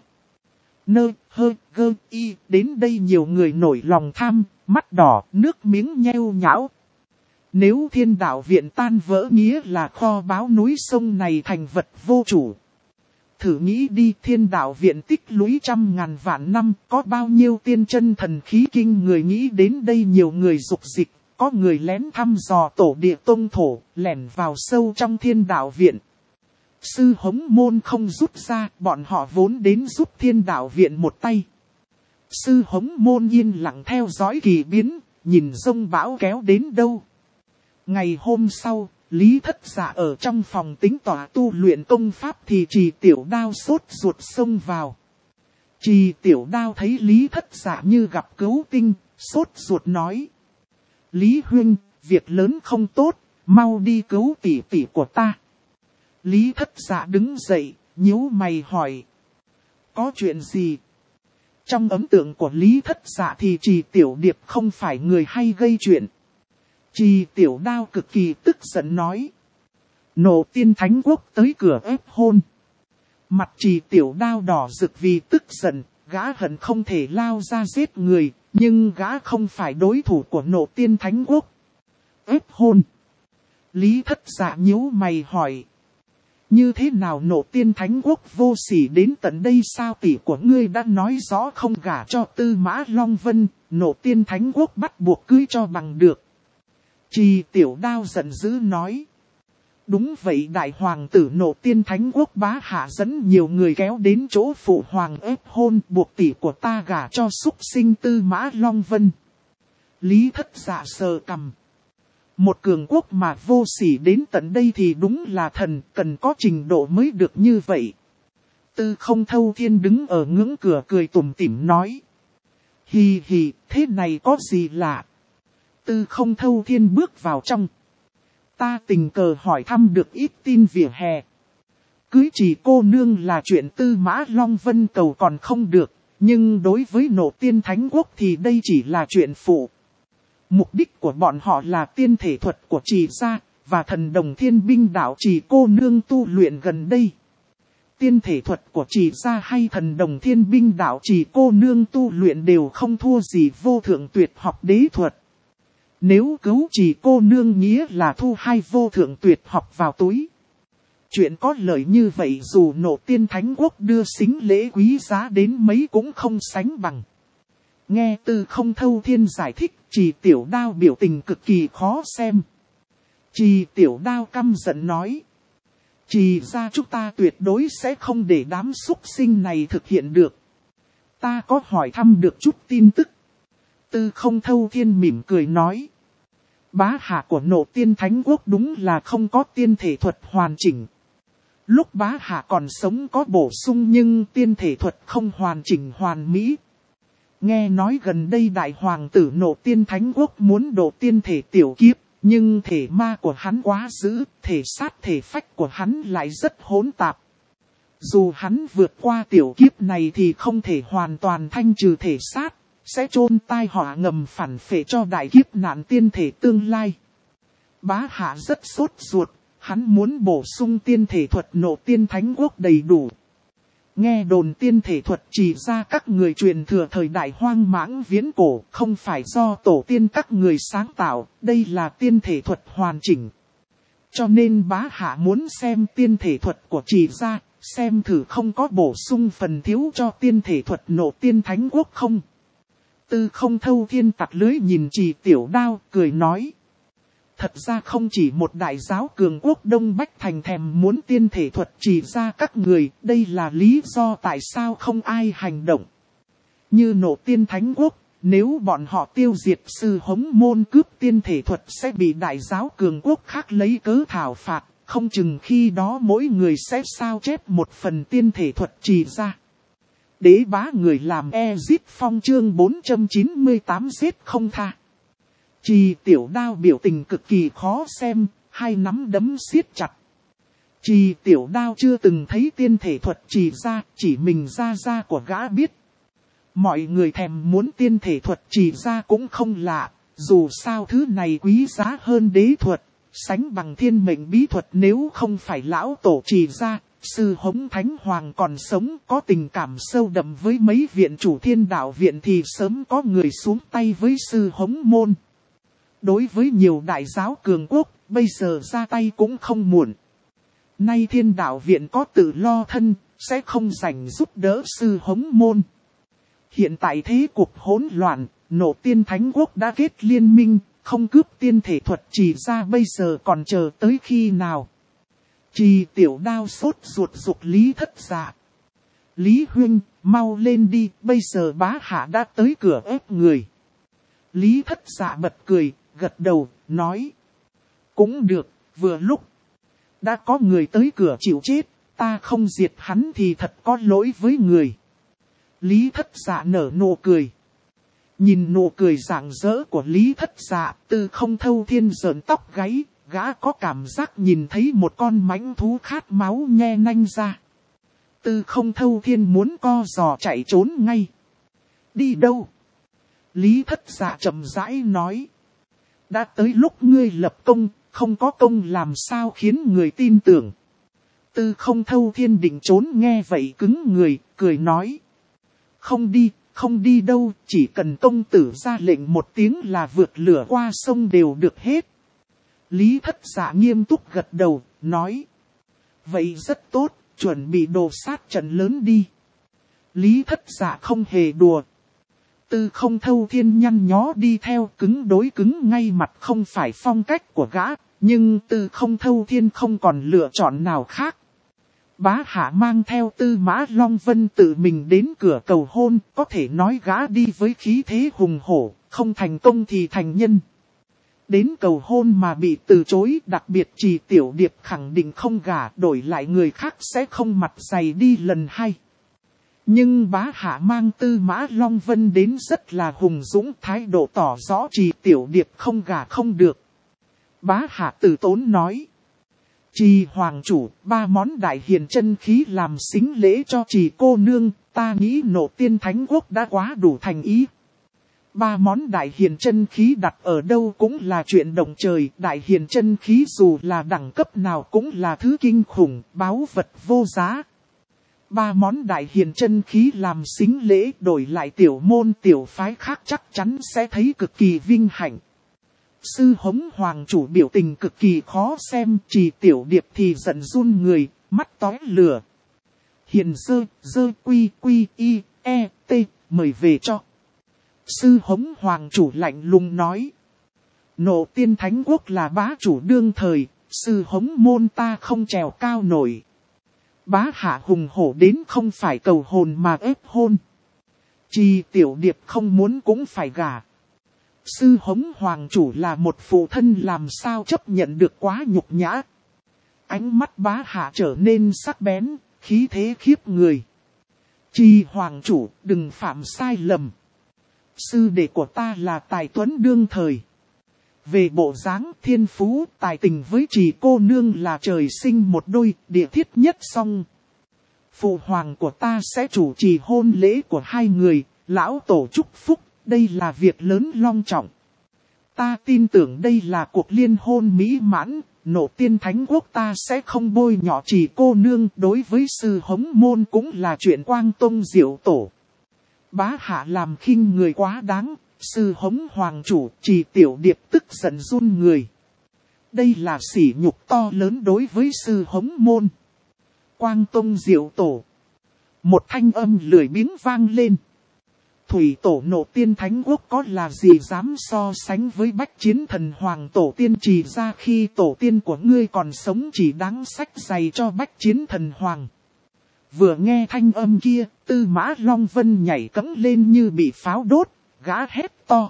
Đến đây nhiều người nổi lòng tham, mắt đỏ, nước miếng nheo nhão. Nếu Thiên Đạo Viện tan vỡ nghĩa là kho báu núi sông này thành vật vô chủ. Thử nghĩ đi, Thiên Đạo Viện tích lũy trăm ngàn vạn năm, có bao nhiêu tiên chân thần khí kinh người, nghĩ đến đây nhiều người dục dịch, có người lén thăm dò tổ địa tông thổ, lẻn vào sâu trong Thiên Đạo Viện. Sư Hống Môn không rút ra, bọn họ vốn đến giúp Thiên Đạo Viện một tay. Sư Hống Môn yên lặng theo dõi kỳ biến, nhìn giông bão kéo đến đâu. Ngày hôm sau, Lý Thất Dạ ở trong phòng tính tỏa tu luyện công pháp thì Trì Tiểu Đao sốt ruột xông vào. Trì Tiểu Đao thấy Lý Thất Dạ như gặp cứu tinh, sốt ruột nói. Lý Huynh, việc lớn không tốt, mau đi cứu tỷ tỷ của ta. Lý Thất Dạ đứng dậy, nhíu mày hỏi. Có chuyện gì? Trong ấn tượng của Lý Thất Dạ thì Trì Tiểu Điệp không phải người hay gây chuyện. Trì Tiểu Đao cực kỳ tức giận nói. Nộ Tiên Thánh Quốc tới cửa ép hôn. Mặt Trì Tiểu Đao đỏ rực vì tức giận, gã hận không thể lao ra giết người, nhưng gã không phải đối thủ của Nộ Tiên Thánh Quốc. Ép hôn. Lý Thất Dạ nhíu mày hỏi. Như thế nào Nộ Tiên Thánh Quốc vô sỉ đến tận đây sao, tỷ của ngươi đã nói rõ không gả cho Tư Mã Long Vân, Nộ Tiên Thánh Quốc bắt buộc cưới cho bằng được. Trì Tiểu Đao giận dữ nói. Đúng vậy, đại hoàng tử Nộ Tiên Thánh Quốc bá hạ dẫn nhiều người kéo đến chỗ phụ hoàng ép hôn, buộc tỷ của ta gả cho súc sinh Tư Mã Long Vân. Lý Thất Dạ sờ cằm. Một cường quốc mà vô sỉ đến tận đây thì đúng là thần, cần có trình độ mới được như vậy. Tư Không Thâu Thiên đứng ở ngưỡng cửa cười tủm tỉm nói. Hì hì, thế này có gì lạ? Tư Không Thâu Thiên bước vào trong. Ta tình cờ hỏi thăm được ít tin vỉa hè. Cưới Trì cô nương là chuyện Tư Mã Long Vân cầu còn không được, nhưng đối với Nộ Tiên Thánh Quốc thì đây chỉ là chuyện phụ. Mục đích của bọn họ là tiên thể thuật của Trì gia, và thần đồng thiên binh đạo Trì cô nương tu luyện gần đây. Tiên thể thuật của Trì gia hay thần đồng thiên binh đạo Trì cô nương tu luyện đều không thua gì vô thượng tuyệt học đế thuật. Nếu cứu Trì cô nương nghĩa là thu hai vô thượng tuyệt học vào túi. Chuyện có lợi như vậy dù Nộ Tiên Thánh Quốc đưa sính lễ quý giá đến mấy cũng không sánh bằng. Nghe Tư Không Thâu Thiên giải thích, Trì Tiểu Đao biểu tình cực kỳ khó xem. Trì Tiểu Đao căm giận nói. Trì gia chúng ta tuyệt đối sẽ không để đám súc sinh này thực hiện được. Ta có hỏi thăm được chút tin tức. Tư Không Thâu Thiên mỉm cười nói. Bá hạ của Nộ Tiên Thánh Quốc đúng là không có tiên thể thuật hoàn chỉnh. Lúc bá hạ còn sống có bổ sung nhưng tiên thể thuật không hoàn chỉnh hoàn mỹ. Nghe nói gần đây đại hoàng tử Nộ Tiên Thánh Quốc muốn độ tiên thể tiểu kiếp, nhưng thể ma của hắn quá dữ, thể sát thể phách của hắn lại rất hỗn tạp. Dù hắn vượt qua tiểu kiếp này thì không thể hoàn toàn thanh trừ thể sát, sẽ chôn tai họa ngầm phản phệ cho đại kiếp nạn tiên thể tương lai. Bá hạ rất sốt ruột, hắn muốn bổ sung tiên thể thuật Nộ Tiên Thánh Quốc đầy đủ. Nghe đồn tiên thể thuật Trì gia các người truyền thừa thời đại hoang mãng viễn cổ, không phải do tổ tiên các người sáng tạo, đây là tiên thể thuật hoàn chỉnh. Cho nên bá hạ muốn xem tiên thể thuật của Trì gia, xem thử không có bổ sung phần thiếu cho tiên thể thuật Nộ Tiên Thánh Quốc không. Tư Không Thâu Thiên tặc lưới nhìn Trì Tiểu Đao, cười nói. Thật ra không chỉ một đại giáo cường quốc Đông Bách Thành thèm muốn tiên thể thuật Trì gia các người, đây là lý do tại sao không ai hành động. Như Nộ Tiên Thánh Quốc, nếu bọn họ tiêu diệt Sư Hống Môn cướp tiên thể thuật sẽ bị đại giáo cường quốc khác lấy cớ thảo phạt, không chừng khi đó mỗi người sẽ sao chép một phần tiên thể thuật Trì gia. Đế bá người làm Ezip Phong chương 498 giết không tha. Trì Tiểu Đao biểu tình cực kỳ khó xem, hai nắm đấm siết chặt. Trì Tiểu Đao chưa từng thấy tiên thể thuật trì ra, chỉ mình ra của gã biết. Mọi người thèm muốn tiên thể thuật trì ra cũng không lạ, dù sao thứ này quý giá hơn đế thuật, sánh bằng thiên mệnh bí thuật. Nếu không phải lão tổ trì ra, sư Hống Thánh Hoàng còn sống có tình cảm sâu đậm với mấy viện chủ Thiên Đạo Viện thì sớm có người xuống tay với sư Hống môn. Đối với nhiều đại giáo cường quốc, bây giờ ra tay cũng không muộn. Nay Thiên Đạo Viện có tự lo thân, sẽ không rảnh giúp đỡ sư Hống môn. Hiện tại thế cục hỗn loạn, Nộ Tiên Thánh Quốc đã kết liên minh, không cướp tiên thể thuật trì ra bây giờ còn chờ tới khi nào. Trì Tiểu Đao sốt ruột giục Lý Thất Dạ. Lý huynh, mau lên đi, bây giờ bá hạ đã tới cửa ép người. Lý Thất Dạ bật cười, gật đầu, nói. Cũng được, vừa lúc. Đã có người tới cửa chịu chết, ta không diệt hắn thì thật có lỗi với người. Lý Thất Dạ nở nụ cười. Nhìn nụ cười rạng rỡ của Lý Thất Dạ, Tư Không Thâu Thiên rợn tóc gáy, gã có cảm giác nhìn thấy một con mãnh thú khát máu nhe nanh ra. Tư Không Thâu Thiên muốn co giò chạy trốn ngay. Đi đâu? Lý Thất Dạ chậm rãi nói. Đã tới lúc ngươi lập công, không có công làm sao khiến người tin tưởng. Tư Không Thâu Thiên định trốn nghe vậy cứng người, cười nói. Không đi đâu, chỉ cần công tử ra lệnh một tiếng là vượt lửa qua sông đều được hết. Lý Thất Dạ nghiêm túc gật đầu, nói. Vậy rất tốt, chuẩn bị đồ sát trận lớn đi. Lý Thất Dạ không hề đùa. Tư Không Thâu Thiên nhăn nhó đi theo, cứng đối cứng ngay mặt không phải phong cách của gã, nhưng Tư Không Thâu Thiên không còn lựa chọn nào khác. Bá hạ mang theo Tư Mã Long Vân tự mình đến cửa cầu hôn, có thể nói gã đi với khí thế hùng hổ, không thành công thì thành nhân. Đến cầu hôn mà bị từ chối, đặc biệt Trì Tiểu Điệp khẳng định không gả, đổi lại người khác sẽ không mặt dày đi lần hai. Nhưng bá hạ mang Tư Mã Long Vân đến rất là hùng dũng, thái độ tỏ rõ Trì Tiểu Điệp không gả không được. Bá hạ từ tốn nói. Trì hoàng chủ, 3 món đại hiền chân khí làm xính lễ cho Trì cô nương, ta nghĩ Nộ Tiên Thánh Quốc đã quá đủ thành ý. 3 món đại hiền chân khí đặt ở đâu cũng là chuyện động trời, đại hiền chân khí dù là đẳng cấp nào cũng là thứ kinh khủng, báu vật vô giá. 3 món đại hiền chân khí làm xính lễ đổi lại tiểu môn tiểu phái khác chắc chắn sẽ thấy cực kỳ vinh hạnh. Sư Hống Hoàng chủ biểu tình cực kỳ khó xem, Trì Tiểu Điệp thì giận run người, mắt tóe lửa. Hiền dơ quy y e t, mời về cho. Sư Hống Hoàng chủ lạnh lùng nói. Nộ Tiên Thánh Quốc là bá chủ đương thời, sư Hống môn ta không trèo cao nổi. Bá hạ hùng hổ đến không phải cầu hồn mà ép hôn. Trì Tiểu Điệp không muốn cũng phải gả. Sư Hống Hoàng chủ là một phụ thân làm sao chấp nhận được quá nhục nhã. Ánh mắt bá hạ trở nên sắc bén, khí thế khiếp người. Trì Hoàng chủ, đừng phạm sai lầm. Sư đệ của ta là tài tuấn đương thời. Về bộ dáng thiên phú, tài tình với Trì cô nương là trời sinh một đôi, địa thiết nhất song. Phụ hoàng của ta sẽ chủ trì hôn lễ của hai người, lão tổ chúc phúc. Đây là việc lớn long trọng. Ta tin tưởng đây là cuộc liên hôn mỹ mãn, Nộ Tiên Thánh Quốc ta sẽ không bôi nhọ Trì cô nương, đối với sư Hống môn cũng là chuyện quang tông diệu tổ. Bá hạ làm khinh người quá đáng, sư Hống Hoàng chủ Trì Tiểu Điệp tức giận run người. Đây là sỉ nhục to lớn đối với sư Hống môn. Quang tông diệu tổ. Một thanh âm lười biếng vang lên. Thủy tổ Nộ Tiên Thánh Quốc có là gì dám so sánh với Bách Chiến Thần Hoàng tổ tiên Trì ra, khi tổ tiên của ngươi còn sống chỉ đáng sách giày cho Bách Chiến Thần Hoàng. Vừa nghe thanh âm kia, Tư Mã Long Vân nhảy cẫng lên như bị pháo đốt, gã hét to.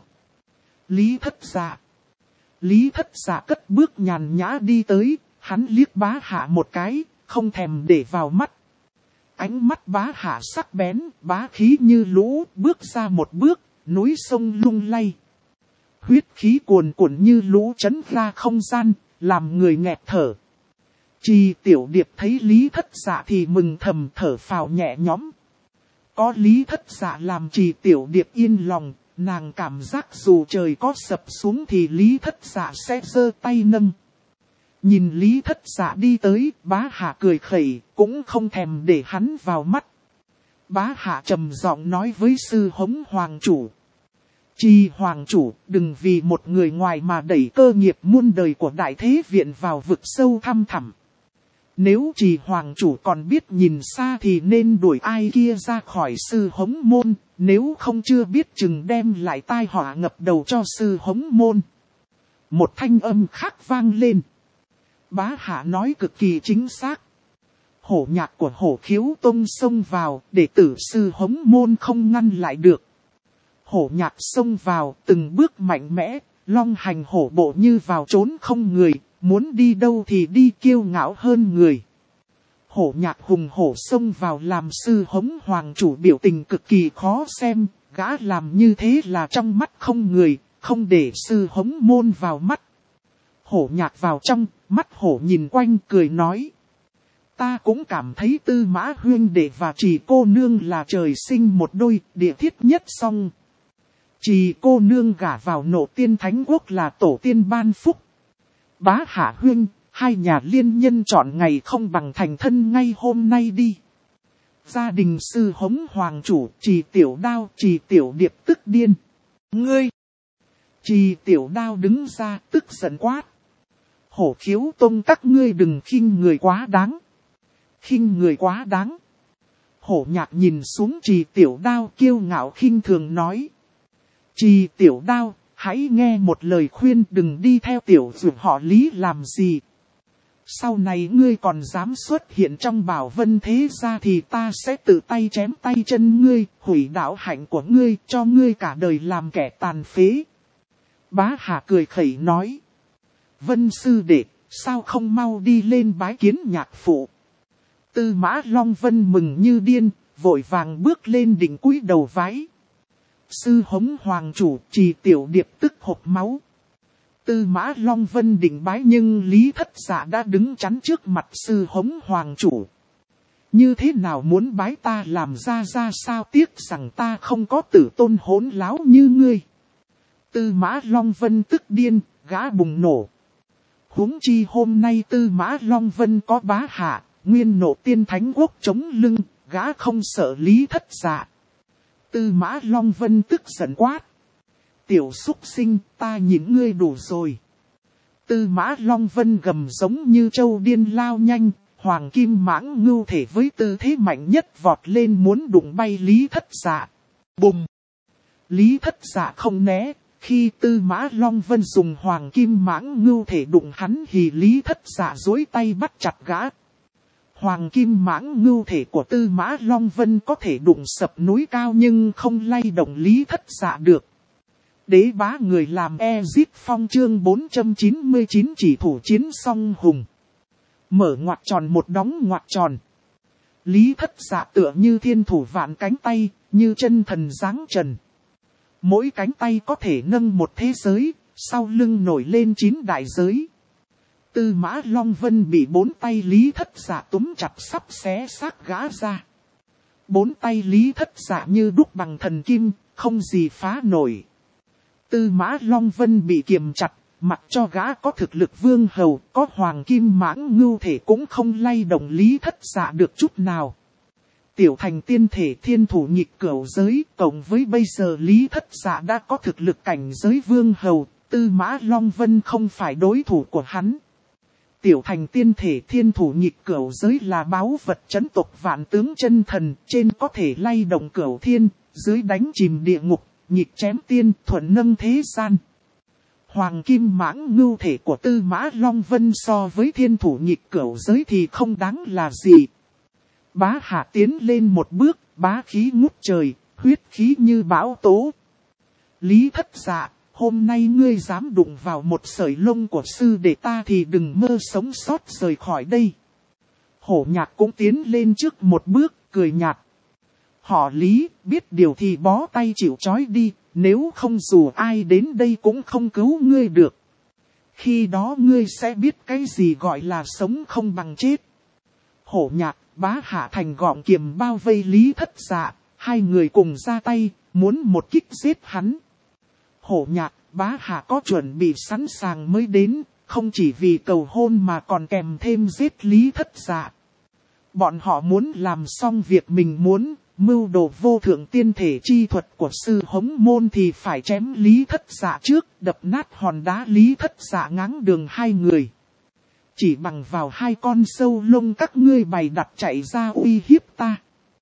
Lý Thất Dạ. Lý Thất Dạ cất bước nhàn nhã đi tới, hắn liếc bá hạ một cái, không thèm để vào mắt. Ánh mắt bá hạ sắc bén, bá khí như lũ, bước ra một bước, núi sông lung lay. Huyết khí cuồn cuộn như lũ trấn ra không gian, làm người nghẹt thở. Trì Tiểu Điệp thấy Lý Thất Dạ thì mừng thầm thở phào nhẹ nhõm. Có Lý Thất Dạ làm Trì Tiểu Điệp yên lòng, nàng cảm giác dù trời có sập xuống thì Lý Thất Dạ sẽ giơ tay nâng. Nhìn Lý Thất Dạ đi tới, Bá Hạ cười khẩy, cũng không thèm để hắn vào mắt. Bá Hạ trầm giọng nói với sư hống hoàng chủ. Trì hoàng chủ, đừng vì một người ngoài mà đẩy cơ nghiệp muôn đời của đại thế viện vào vực sâu thăm thẳm. Nếu Trì hoàng chủ còn biết nhìn xa thì nên đuổi ai kia ra khỏi sư hống môn, nếu không chưa biết chừng đem lại tai họa ngập đầu cho sư hống môn. Một thanh âm khác vang lên. Bá Hạ nói cực kỳ chính xác. Hổ nhạc của Hổ Khiếu Tông xông vào, đệ tử sư hống môn không ngăn lại được. Hổ nhạc xông vào, từng bước mạnh mẽ, long hành hổ bộ như vào trốn không người, muốn đi đâu thì đi kiêu ngạo hơn người. Hổ nhạc hùng hổ xông vào làm sư hống hoàng chủ biểu tình cực kỳ khó xem, gã làm như thế là trong mắt không người, không để sư hống môn vào mắt. Hổ nhạc vào trong, mắt hổ nhìn quanh cười nói. Ta cũng cảm thấy Tư Mã huynh đệ và Trì cô nương là trời sinh một đôi, địa thiết nhất song. Trì cô nương gả vào Nộ Tiên Thánh Quốc là tổ tiên ban phúc. Bá Hạ huynh, hai nhà liên nhân chọn ngày không bằng thành thân ngay hôm nay đi. Gia đình sư hống hoàng chủ, Trì Tiểu Đao, Trì Tiểu Điệp tức điên. Ngươi! Trì Tiểu Đao đứng ra tức giận quát. Hổ Khiếu Tông các ngươi đừng khinh người quá đáng. Khinh người quá đáng. Hổ nhạc nhìn xuống Trì Tiểu Đao kiêu ngạo khinh thường nói. Trì Tiểu Đao, hãy nghe một lời khuyên, đừng đi theo tiểu dược họ Lý làm gì. Sau này ngươi còn dám xuất hiện trong Bảo Vân thế gia thì ta sẽ tự tay chém tay chân ngươi, hủy đạo hạnh của ngươi, cho ngươi cả đời làm kẻ tàn phế. Bá Hạ cười khẩy nói. Vân sư đệ, sao không mau đi lên bái kiến nhạc phụ. Tư Mã Long Vân mừng như điên, vội vàng bước lên định cúi đầu vái. Sư hống hoàng chủ, Trì Tiểu Điệp tức hộc máu. Tư Mã Long Vân định bái nhưng Lý Thất Dạ đã đứng chắn trước mặt sư hống hoàng chủ. Như thế nào muốn bái ta làm ra sao, tiếc rằng ta không có tử tôn hỗn láo như ngươi. Tư Mã Long Vân tức điên, gã bùng nổ. Huống chi hôm nay Tư Mã Long Vân có Bá Hạ, nguyên Nộ Tiên Thánh Quốc chống lưng, gã không sợ Lý Thất Dạ. Tư Mã Long Vân tức giận quát. Tiểu súc sinh, ta nhìn ngươi đủ rồi. Tư Mã Long Vân gầm giống như trâu điên lao nhanh, hoàng kim mãng ngưu thể với tư thế mạnh nhất vọt lên muốn đụng bay Lý Thất Dạ. Bùng! Lý Thất Dạ không né, khi Tư Mã Long Vân dùng hoàng kim mãng ngưu thể đụng hắn thì Lý Thất Dạ duỗi tay bắt chặt gã. Hoàng kim mãng ngưu thể của Tư Mã Long Vân có thể đụng sập núi cao nhưng không lay động Lý Thất Dạ được. Đế bá người làm Ezip Phong chương 499 chỉ thủ chiến song hùng. Mở ngoặc tròn một đóng ngoặc tròn. Lý Thất Dạ tựa như thiên thủ vạn cánh tay, như chân thần giáng trần. Mỗi cánh tay có thể nâng một thế giới, sau lưng nổi lên 9 đại giới. Tư Mã Long Vân bị 4 tay Lý Thất Dạ túm chặt sắp xé xác gã ra. 4 tay Lý Thất Dạ như đúc bằng thần kim, không gì phá nổi. Tư Mã Long Vân bị kiềm chặt, mặc cho gã có thực lực vương hầu, có hoàng kim mãng ngưu thể cũng không lay động Lý Thất Dạ được chút nào. Tiểu thành tiên thể thiên thủ nhịp cửu giới, cộng với bây giờ Lý Thất Dạ đã có thực lực cảnh giới vương hầu, Tư Mã Long Vân không phải đối thủ của hắn. Tiểu thành tiên thể thiên thủ nhịp cửu giới là báu vật chấn tộc vạn tướng chân thần, trên có thể lay động cửu thiên, dưới đánh chìm địa ngục, nhịp chém tiên, thuận nâng thế gian. Hoàng kim mãng ngưu thể của Tư Mã Long Vân so với thiên thủ nhịp cửu giới thì không đáng là gì. Bá Hạ tiến lên một bước, bá khí ngút trời, huyết khí như bão tố. Lý Thất Dạ, hôm nay ngươi dám đụng vào một sợi lông của sư đệ ta thì đừng mơ sống sót rời khỏi đây. Hổ nhạc cũng tiến lên trước một bước, cười nhạt. Họ Lý, biết điều thì bó tay chịu trói đi, nếu không dù ai đến đây cũng không cứu ngươi được. Khi đó ngươi sẽ biết cái gì gọi là sống không bằng chết. Hổ Nhạc, Bá Hạ thành gọng kiềm bao vây Lý Thất Dạ, hai người cùng ra tay, muốn một kích giết hắn. Hổ Nhạc, Bá Hạ có chuẩn bị sẵn sàng mới đến, không chỉ vì cầu hôn mà còn kèm thêm giết Lý Thất Dạ. Bọn họ muốn làm xong việc mình muốn, mưu đồ vô thượng tiên thể chi thuật của sư Hống Môn thì phải chém Lý Thất Dạ trước, đập nát hòn đá Lý Thất Dạ ngáng đường hai người. Chỉ bằng vào hai con sâu lông các ngươi bày đặt chạy ra uy hiếp ta.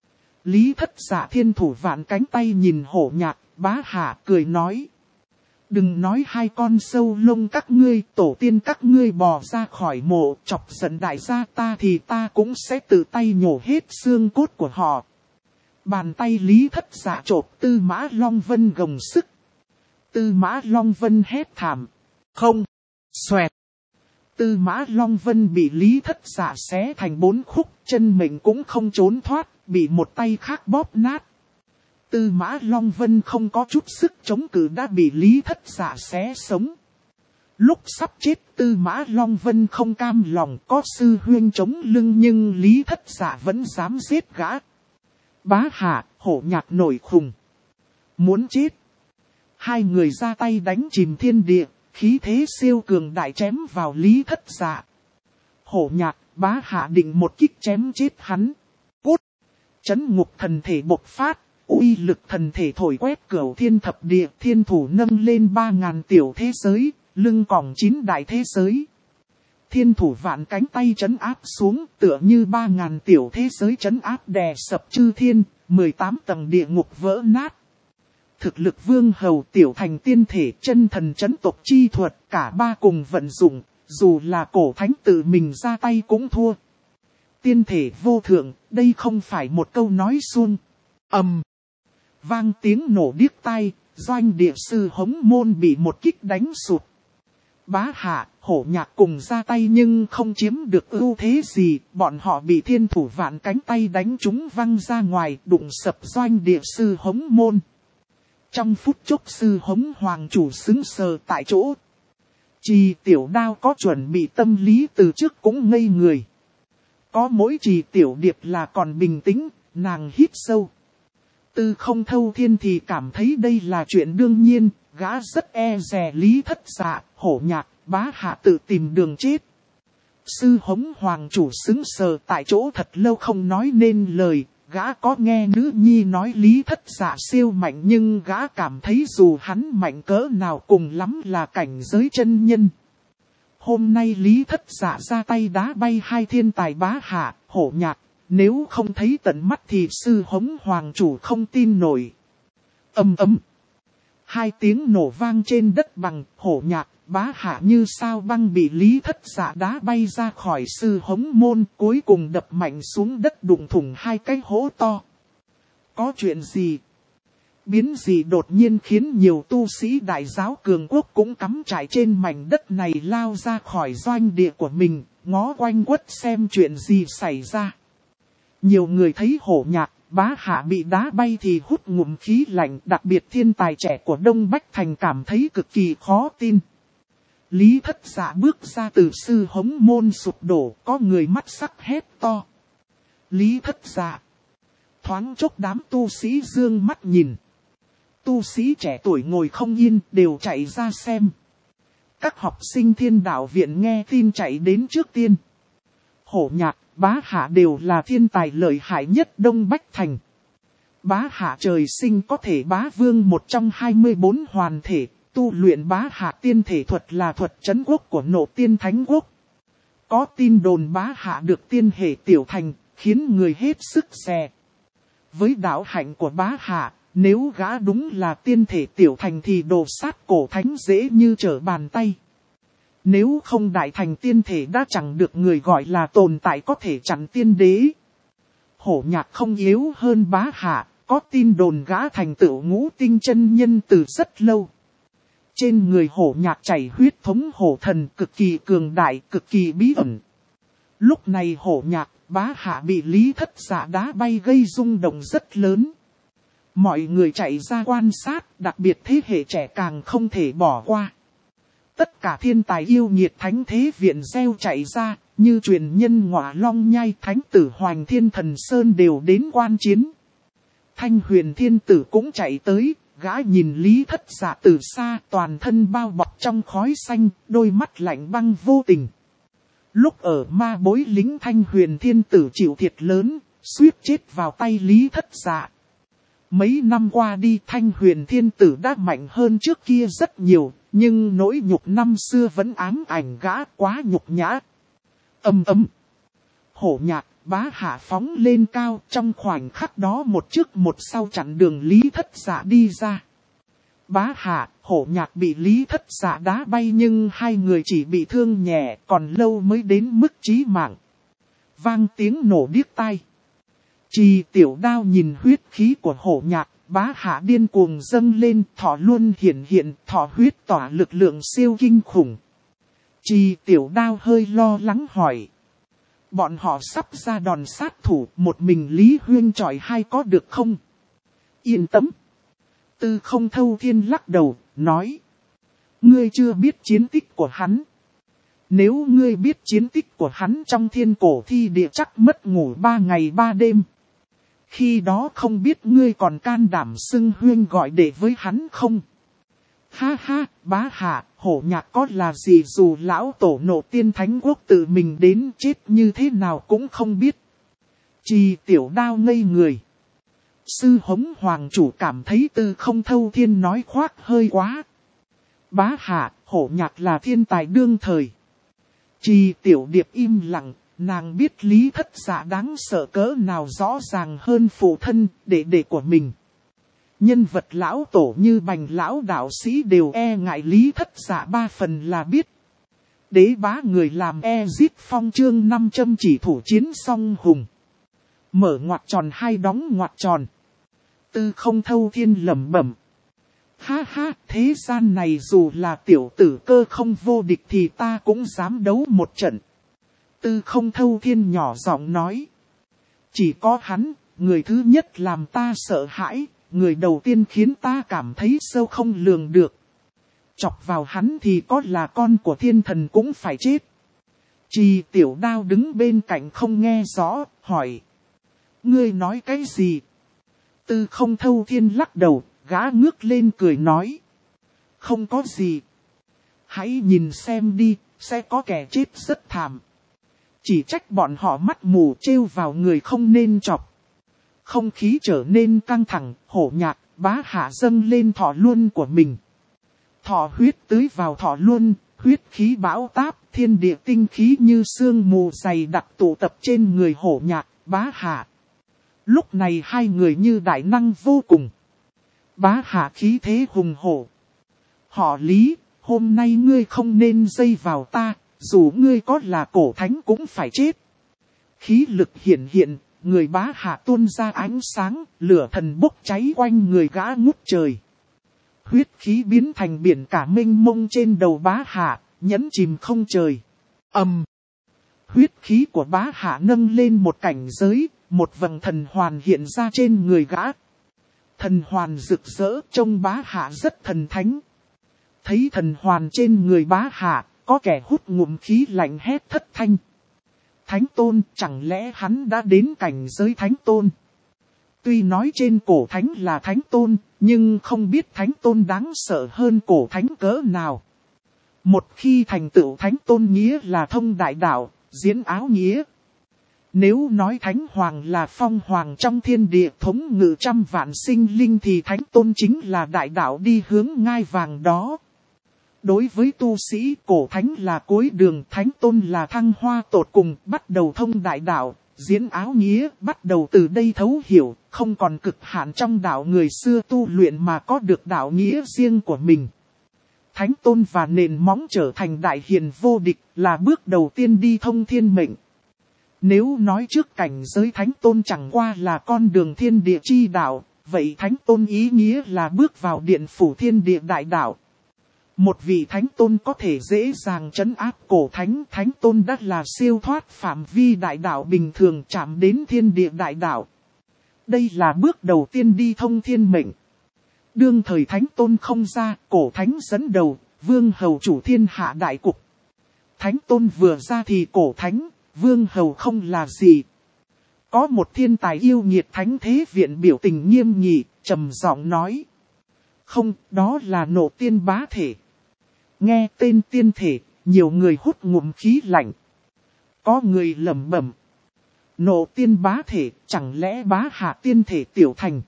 Lý Thất Dạ thiên thủ vạn cánh tay nhìn Hổ Nhạc, Bá Hạ cười nói. Đừng nói hai con sâu lông các ngươi, tổ tiên các ngươi bò ra khỏi mộ, chọc giận đại gia ta thì ta cũng sẽ tự tay nhổ hết xương cốt của họ. Bàn tay Lý Thất Dạ chộp Tư Mã Long Vân gồng sức. Tư Mã Long Vân hét thảm. Không. Xoẹt. Tư Mã Long Vân bị Lý Thất Dạ xé thành 4 khúc, chân mình cũng không trốn thoát, bị một tay khác bóp nát. Tư Mã Long Vân không có chút sức chống cự đã bị Lý Thất Dạ xé sống. Lúc sắp chết Tư Mã Long Vân không cam lòng, có sư huynh chống lưng nhưng Lý Thất Dạ vẫn dám giết gã. Bá Hạ, Hổ Nhạc nổi khùng. Muốn chết. Hai người ra tay đánh chìm thiên địa, khí thế siêu cường đại chém vào Lý Thất Dạ. Hổ Nhạc, Bá Hạ định một kích chém chết hắn. Cút. Chấn ngục thần thể bộc phát, uy lực thần thể thổi quét cửu thiên thập địa, thiên thủ nâng lên 3000 tiểu thế giới, lưng còng 9 đại thế giới. Thiên thủ vạn cánh tay trấn áp xuống, tựa như 3000 tiểu thế giới trấn áp đè sập chư thiên, 18 tầng địa ngục vỡ nát. Thực lực vương hầu tiểu thành tiên thể chân thần trấn tộc chi thuật, cả ba cùng vận dụng, dù là cổ thánh tự mình ra tay cũng thua. Tiên thể vô thượng, đây không phải một câu nói suông. Vang tiếng nổ điếc tai, doanh địa sư Hống Môn bị một kích đánh sụt. Bá Hạ, Hổ Nhạc cùng ra tay nhưng không chiếm được ưu thế gì, bọn họ bị thiên thủ vạn cánh tay đánh trúng văng ra ngoài, đụng sập doanh địa sư Hống Môn. Trong phút chốc sư Hống Hoàng chủ xứng sờ tại chỗ. Trì Tiểu Đao có chuẩn bị tâm lý từ trước cũng ngây người. Có mỗi Trì Tiểu Điệp là còn bình tĩnh, nàng hít sâu. Tư Không Thâu Thiên thì cảm thấy đây là chuyện đương nhiên, gã rất e dè Lý Thất Dạ, Hổ Nhạc, Bá Hạ tự tìm đường chết. Sư Hống Hoàng chủ xứng sờ tại chỗ thật lâu không nói nên lời, gã có nghe nữ nhi nói Lý Thất Dạ siêu mạnh nhưng gã cảm thấy dù hắn mạnh cỡ nào cùng lắm là cảnh giới chân nhân. Hôm nay Lý Thất Dạ ra tay đá bay hai thiên tài Bá Hạ, Hổ Nhạc. Nếu không thấy tận mắt thì sư Hống Hoàng chủ không tin nổi. Ầm ầm. Hai tiếng nổ vang trên đất bằng, Hổ Nhạc, Bá Hạ như sao băng bị Lý Thất Dạ đá bay ra khỏi sư Hống Môn, cuối cùng đập mạnh xuống đất đụng thủng hai cái hố to. Có chuyện gì? Biến gì đột nhiên khiến nhiều tu sĩ đại giáo cường quốc cũng cắm trại trên mảnh đất này lao ra khỏi doanh địa của mình, ngó quanh quất xem chuyện gì xảy ra. Nhiều người thấy Hổ Nhạc, Bá Hạ bị đá bay thì hút ngụm khí lạnh, đặc biệt thiên tài trẻ của Đông Bách Thành cảm thấy cực kỳ khó tin. Lý Thất Dạ bước ra từ sư Hống Môn sụp đổ, có người mắt sắc hét to. Lý Thất Dạ. Thoáng chốc đám tu sĩ dương mắt nhìn. Tu sĩ trẻ tuổi ngồi không yên đều chạy ra xem. Các học sinh Thiên Đạo Viện nghe tin chạy đến trước tiên. Hổ Nhạc, Bá Hạ đều là thiên tài lợi hại nhất Đông Bách Thành. Bá Hạ trời sinh có thể bá vương một trong 24 hoàn thể, tu luyện Bá Hạ tiên thể thuật là thuật trấn quốc của Nộ Tiên Thánh Quốc. Có tin đồn Bá Hạ được tiên hệ tiểu thành, khiến người hết sức dè. Với đạo hạnh của Bá Hạ, nếu gã đúng là tiên thể tiểu thành thì đồ sát cổ thánh dễ như trở bàn tay. Nếu không đại thành tiên thể đã chẳng được người gọi là tồn tại có thể chặn tiên đế. Hổ Nhạc không yếu hơn Bá Hạ, có tin đồn gã thành tựu ngũ tinh chân nhân từ rất lâu. Trên người Hổ Nhạc chảy huyết thống hổ thần cực kỳ cường đại, cực kỳ bí ẩn. Lúc này Hổ Nhạc, Bá Hạ bị Lý Thất Dạ đá bay gây rung động rất lớn. Mọi người chạy ra quan sát, đặc biệt thế hệ trẻ càng không thể bỏ qua. tất cả thiên tài yêu nhiệt thánh thế viện gieo chạy ra, như truyền nhân Ngọa Long Nhai thánh tử Hoành Thiên Thần Sơn đều đến quan chiến. Thanh Huyền Thiên Tử cũng chạy tới, gã nhìn Lý Thất Dạ từ xa, toàn thân bao bọc trong khói xanh, đôi mắt lạnh băng vô tình. Lúc ở ma bối lính Thanh Huyền Thiên Tử chịu thiệt lớn, suýt chết vào tay Lý Thất Dạ. Mấy năm qua đi Thanh Huyền Thiên Tử đã mạnh hơn trước kia rất nhiều, nhưng nỗi nhục năm xưa vẫn ám ảnh gã, quá nhục nhã. Ầm ầm. Hổ Nhạc, Bá Hạ phóng lên cao, trong khoảnh khắc đó một trước một sau chặn đường Lý Thất Dạ đi ra. Bá Hạ, Hổ Nhạc bị Lý Thất Dạ đá bay nhưng hai người chỉ bị thương nhẹ, còn lâu mới đến mức chí mạng. Vang tiếng nổ điếc tai. Trì Tiểu Đao nhìn huyết khí của Hổ Nhạc, Bá Hạ điên cuồng dâng lên, thọ luôn hiện, thọ huyết tỏa lực lượng siêu kinh khủng. Trì Tiểu Đao hơi lo lắng hỏi. Bọn họ sắp ra đòn sát thủ, một mình Lý Huyên chọi hai có được không? Yên tâm. Tư Không Thâu Thiên lắc đầu, nói. Ngươi chưa biết chiến tích của hắn. Nếu ngươi biết chiến tích của hắn trong thiên cổ thi địa chắc mất ngủ 3 ngày 3 đêm. Khi đó không biết ngươi còn can đảm xưng Huyên gọi đệ với hắn không? Ha ha, Bá Hạ, Hổ Nhạc có là gì dù lão tổ nộ tiên thánh quốc tự mình đến chết như thế nào cũng không biết. Trì Tiểu Đao ngây người. Sư Hống Hoàng chủ cảm thấy Tư Không Thâu Thiên nói khoác hơi quá. Bá Hạ, Hổ Nhạc là thiên tài đương thời. Trì Tiểu Điệp im lặng, nàng biết Lý Thất Dạ đáng sợ cỡ nào rõ ràng hơn phụ thân, đệ của mình. Nhân vật lão tổ như Bành lão đạo sĩ đều e ngại Lý Thất Dạ 3 phần là biết. Đế bá người làm giết phong chương 500 chỉ thủ chiến song hùng. Mở ngoặc tròn hai đóng ngoặc tròn. Tư Không Thâu Thiên lẩm bẩm. Ha ha, thế gian này dù là tiểu tử Cơ Không vô địch thì ta cũng dám đấu một trận. Tư Không Thâu Thiên nhỏ giọng nói. Chỉ có hắn, người thứ nhất làm ta sợ hãi, người đầu tiên khiến ta cảm thấy sâu không lường được. Chọc vào hắn thì có là con của thiên thần cũng phải chết. Trì Tiểu Đao đứng bên cạnh không nghe rõ, hỏi. Ngươi nói cái gì? Tư Không Thâu Thiên lắc đầu, gã ngước lên cười nói. Không có gì. Hãy nhìn xem đi, sẽ có kẻ chết rất thảm. Chỉ trách bọn họ mắt mù trêu vào người không nên chọc. Không khí trở nên căng thẳng, Hổ Nhạc, Bá Hạ dâng lên thọ luân của mình. Thọ huyết tưới vào thọ luân, huyết khí bão táp, thiên địa tinh khí như sương mù dày đặc tụ tập trên người Hổ Nhạc, Bá Hạ. Lúc này hai người như đại năng vô cùng. Bá Hạ khí thế hùng hổ. Họ Lý, hôm nay ngươi không nên dây vào ta, dù ngươi có là cổ thánh cũng phải chết. Khí lực hiện, người Bá Hạ tuôn ra ánh sáng, lửa thần bốc cháy quanh người gã ngút trời. Huyết khí biến thành biển cả mênh mông trên đầu Bá Hạ, nhấn chìm không trời. Huyết khí của Bá Hạ nâng lên một cảnh giới, một vầng thần hoàn hiện ra trên người gã. Thần hoàn rực rỡ trông Bá Hạ rất thần thánh. Thấy thần hoàn trên người Bá Hạ, có kẻ hút ngụm khí lạnh hét thất thanh. Thánh tôn, chẳng lẽ hắn đã đến cảnh giới thánh tôn? Tuy nói trên cổ thánh là thánh tôn, nhưng không biết thánh tôn đáng sợ hơn cổ thánh cỡ nào. Một khi thành tựu thánh tôn nghĩa là thông đại đạo, diễn áo nghĩa. Nếu nói thánh hoàng là phong hoàng trong thiên địa thống ngự trăm vạn sinh linh thì thánh tôn chính là đại đạo đi hướng ngai vàng đó. Đối với tu sĩ, cổ thánh là cuối đường, thánh tôn là thăng hoa tột cùng, bắt đầu thông đại đạo, diễn áo nghĩa, bắt đầu từ đây thấu hiểu, không còn cực hạn trong đạo người xưa tu luyện mà có được đạo nghĩa riêng của mình. Thánh tôn và nền móng trở thành đại hiền vô địch là bước đầu tiên đi thông thiên mệnh. Nếu nói trước cảnh giới thánh tôn chẳng qua là con đường thiên địa chi đạo, vậy thánh tôn ý nghĩa là bước vào điện phủ thiên địa đại đạo. Một vị thánh tôn có thể dễ dàng trấn áp cổ thánh, thánh tôn đã là siêu thoát phạm vi đại đạo bình thường chạm đến thiên địa đại đạo. Đây là bước đầu tiên đi thông thiên mệnh. Đương thời thánh tôn không ra, cổ thánh dẫn đầu, vương hầu chủ thiên hạ đại cục. Thánh tôn vừa ra thì cổ thánh, vương hầu không là gì. Có một thiên tài yêu nghiệt thánh thế viện biểu tình nghiêm nghị, trầm giọng nói. Không, đó là nộ tiên bá thể. Nghe tên tiên thể, nhiều người hút ngụm khí lạnh. Có người lẩm bẩm. Nộ tiên bá thể, chẳng lẽ bá hạ tiên thể tiểu thành.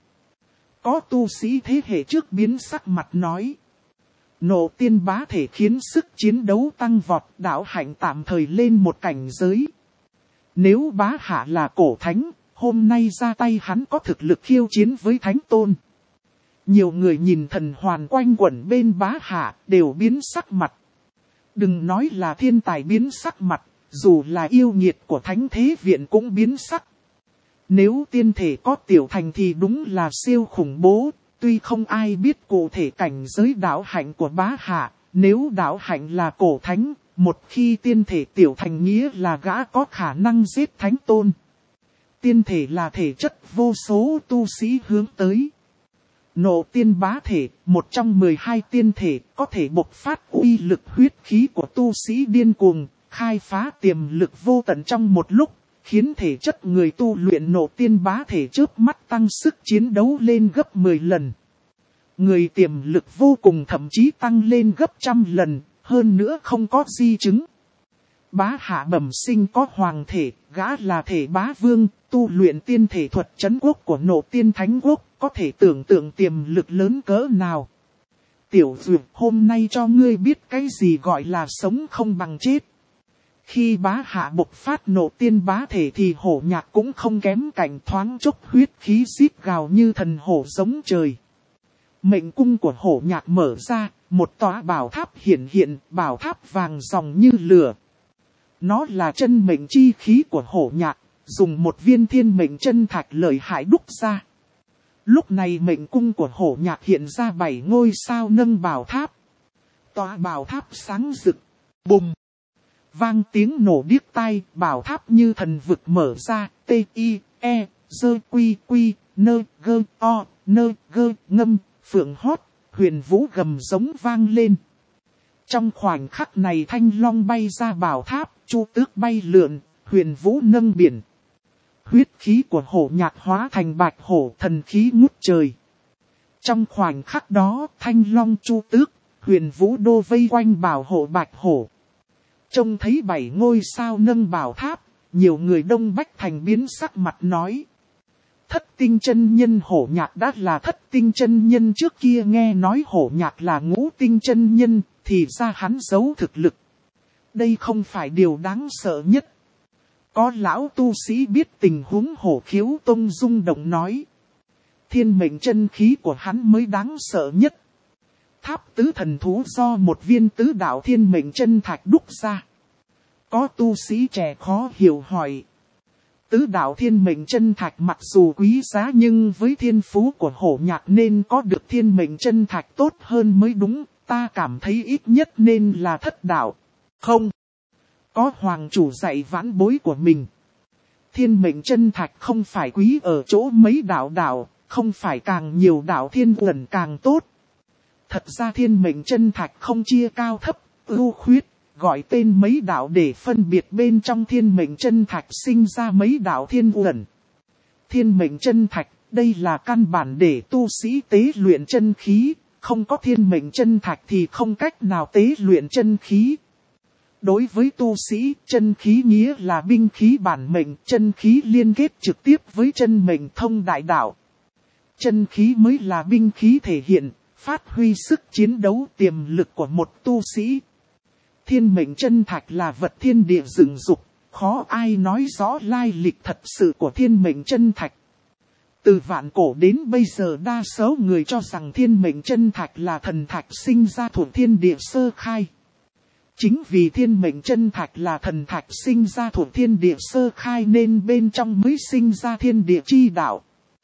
Có tu sĩ thế hệ trước biến sắc mặt nói. Nộ tiên bá thể khiến sức chiến đấu tăng vọt, đạo hạnh tạm thời lên một cảnh giới. Nếu bá hạ là cổ thánh, hôm nay ra tay hắn có thực lực khiêu chiến với thánh tôn. Nhiều người nhìn thần hoàn quanh quẩn bên bá hạ đều biến sắc mặt. Đừng nói là thiên tài biến sắc mặt, dù là yêu nghiệt của thánh thế viện cũng biến sắc. Nếu tiên thể có tiểu thành thì đúng là siêu khủng bố, tuy không ai biết cụ thể cảnh giới đạo hạnh của bá hạ, nếu đạo hạnh là cổ thánh, một khi tiên thể tiểu thành nghĩa là gã có khả năng giết thánh tôn. Tiên thể là thể chất vô số tu sĩ hướng tới. Nộ tiên bá thể, một trong 12 tiên thể, có thể bộc phát uy lực huyết khí của tu sĩ điên cuồng, khai phá tiềm lực vô tận trong một lúc, khiến thể chất người tu luyện nộ tiên bá thể chớp mắt tăng sức chiến đấu lên gấp 10 lần. Người tiềm lực vô cùng thậm chí tăng lên gấp 100 lần, hơn nữa không có di chứng. Bá hạ bẩm sinh có hoàng thể, gã là thể bá vương, tu luyện tiên thể thuật trấn quốc của nộ tiên thánh quốc, có thể tưởng tượng tiềm lực lớn cỡ nào. Tiểu Duyệt, hôm nay cho ngươi biết cái gì gọi là sống không bằng chết. Khi bá hạ bộc phát nộ tiên bá thể thì hổ nhạc cũng không kém cạnh, thoáng chốc huyết khí xít gào như thần hổ giống trời. Mệnh cung của hổ nhạc mở ra, một tòa bảo tháp hiện hiện, bảo tháp vàng ròng như lửa. Nó là chân mệnh chi khí của hổ nhạc, dùng một viên thiên mệnh chân thạch lợi hại đúc ra. Lúc này mệnh cung của hổ nhạc hiện ra 7 ngôi sao nâng bảo tháp. Tòa bảo tháp sáng rực, bùng. Vang tiếng nổ điếc tai, bảo tháp như thần vực mở ra, T-I-E, dơ quy quy, nơ gơ o, nơ gơ ngâm, phượng hót, huyền vũ gầm giống vang lên. Trong khoảnh khắc này thanh long bay ra bảo tháp, chu tước bay lượn, huyền vũ nâng biển. Huyết khí của hổ nhạc hóa thành bạch hổ, thần khí ngút trời. Trong khoảnh khắc đó, thanh long chu tước, huyền vũ đô vây quanh bảo hộ bạch hổ. Trông thấy 7 ngôi sao nâng bảo tháp, nhiều người Đông Bách Thành biến sắc mặt nói. Thất tinh chân nhân hổ nhạc đã là thất tinh chân nhân, trước kia nghe nói hổ nhạc là ngũ tinh chân nhân, thì ra hắn giấu thực lực. Đây không phải điều đáng sợ nhất. Có lão tu sĩ biết tình huống hổ khiếu tông rung động nói. Thiên mệnh chân khí của hắn mới đáng sợ nhất. Tháp tứ thần thú do một viên tứ đạo thiên mệnh chân thạch đúc ra. Có tu sĩ trẻ khó hiểu hỏi. Tứ đạo thiên mệnh chân thạch mặc dù quý giá nhưng với thiên phú của hổ nhạc nên có được thiên mệnh chân thạch tốt hơn mới đúng. Ta cảm thấy ít nhất nên là thất đạo. Không. Có hoàng chủ dạy vãn bối của mình. Thiên mệnh chân thạch không phải quý ở chỗ mấy đạo, không phải càng nhiều đạo thiên uẩn càng tốt. Thật ra thiên mệnh chân thạch không chia cao thấp, ưu khuyết, gọi tên mấy đạo để phân biệt bên trong thiên mệnh chân thạch sinh ra mấy đạo thiên uẩn. Thiên mệnh chân thạch, đây là căn bản để tu sĩ tế luyện chân khí, không có thiên mệnh chân thạch thì không cách nào tế luyện chân khí. Đối với tu sĩ, chân khí nghĩa là binh khí bản mệnh, chân khí liên kết trực tiếp với chân mệnh thông đại đạo. Chân khí mới là binh khí thể hiện, phát huy sức chiến đấu tiềm lực của một tu sĩ. Thiên mệnh chân thạch là vật thiên địa dựng dục, khó ai nói rõ lai lịch thật sự của thiên mệnh chân thạch. Từ vạn cổ đến bây giờ đa số người cho rằng thiên mệnh chân thạch là thần thạch sinh ra thuộc thiên địa sơ khai. Chính vì thiên mệnh chân thạch là thần thạch sinh ra thuộc thiên địa sơ khai nên bên trong mới sinh ra thiên địa chi đạo.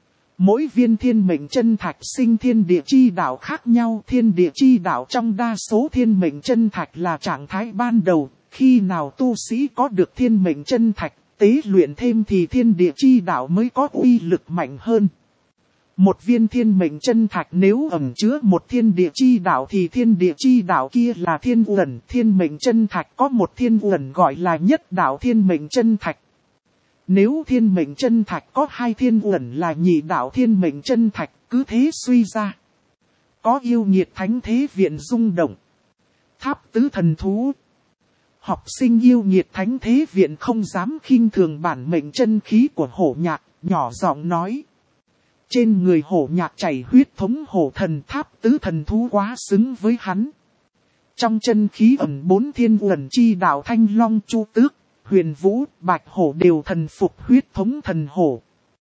Mỗi viên thiên mệnh chân thạch sinh thiên địa chi đạo khác nhau. Thiên địa chi đạo trong đa số thiên mệnh chân thạch là trạng thái ban đầu. Khi nào tu sĩ có được thiên mệnh chân thạch, tế luyện thêm thì thiên địa chi đạo mới có uy lực mạnh hơn. Một viên thiên mệnh chân thạch nếu ẩn chứa một thiên địa chi đạo thì thiên địa chi đạo kia là thiên uẩn. Thiên mệnh chân thạch có một thiên uẩn gọi là nhất đạo thiên mệnh chân thạch. Nếu thiên mệnh chân thạch có hai thiên uẩn là nhị đạo thiên mệnh chân thạch, cứ thế suy ra. Có yêu nghiệt thánh thế viện rung động. Tháp tứ thần thú. Học sinh yêu nghiệt thánh thế viện không dám khinh thường bản mệnh chân khí của hổ nhạc, nhỏ giọng nói. Trên người hổ nhạc chảy huyết thống hổ thần, tháp tứ thần thú quá xứng với hắn. Trong chân khí ẩn bốn thiên uẩn chi đạo Thanh Long, Chu Tước, Huyền Vũ, Bạch Hổ đều thần phục huyết thống thần hổ.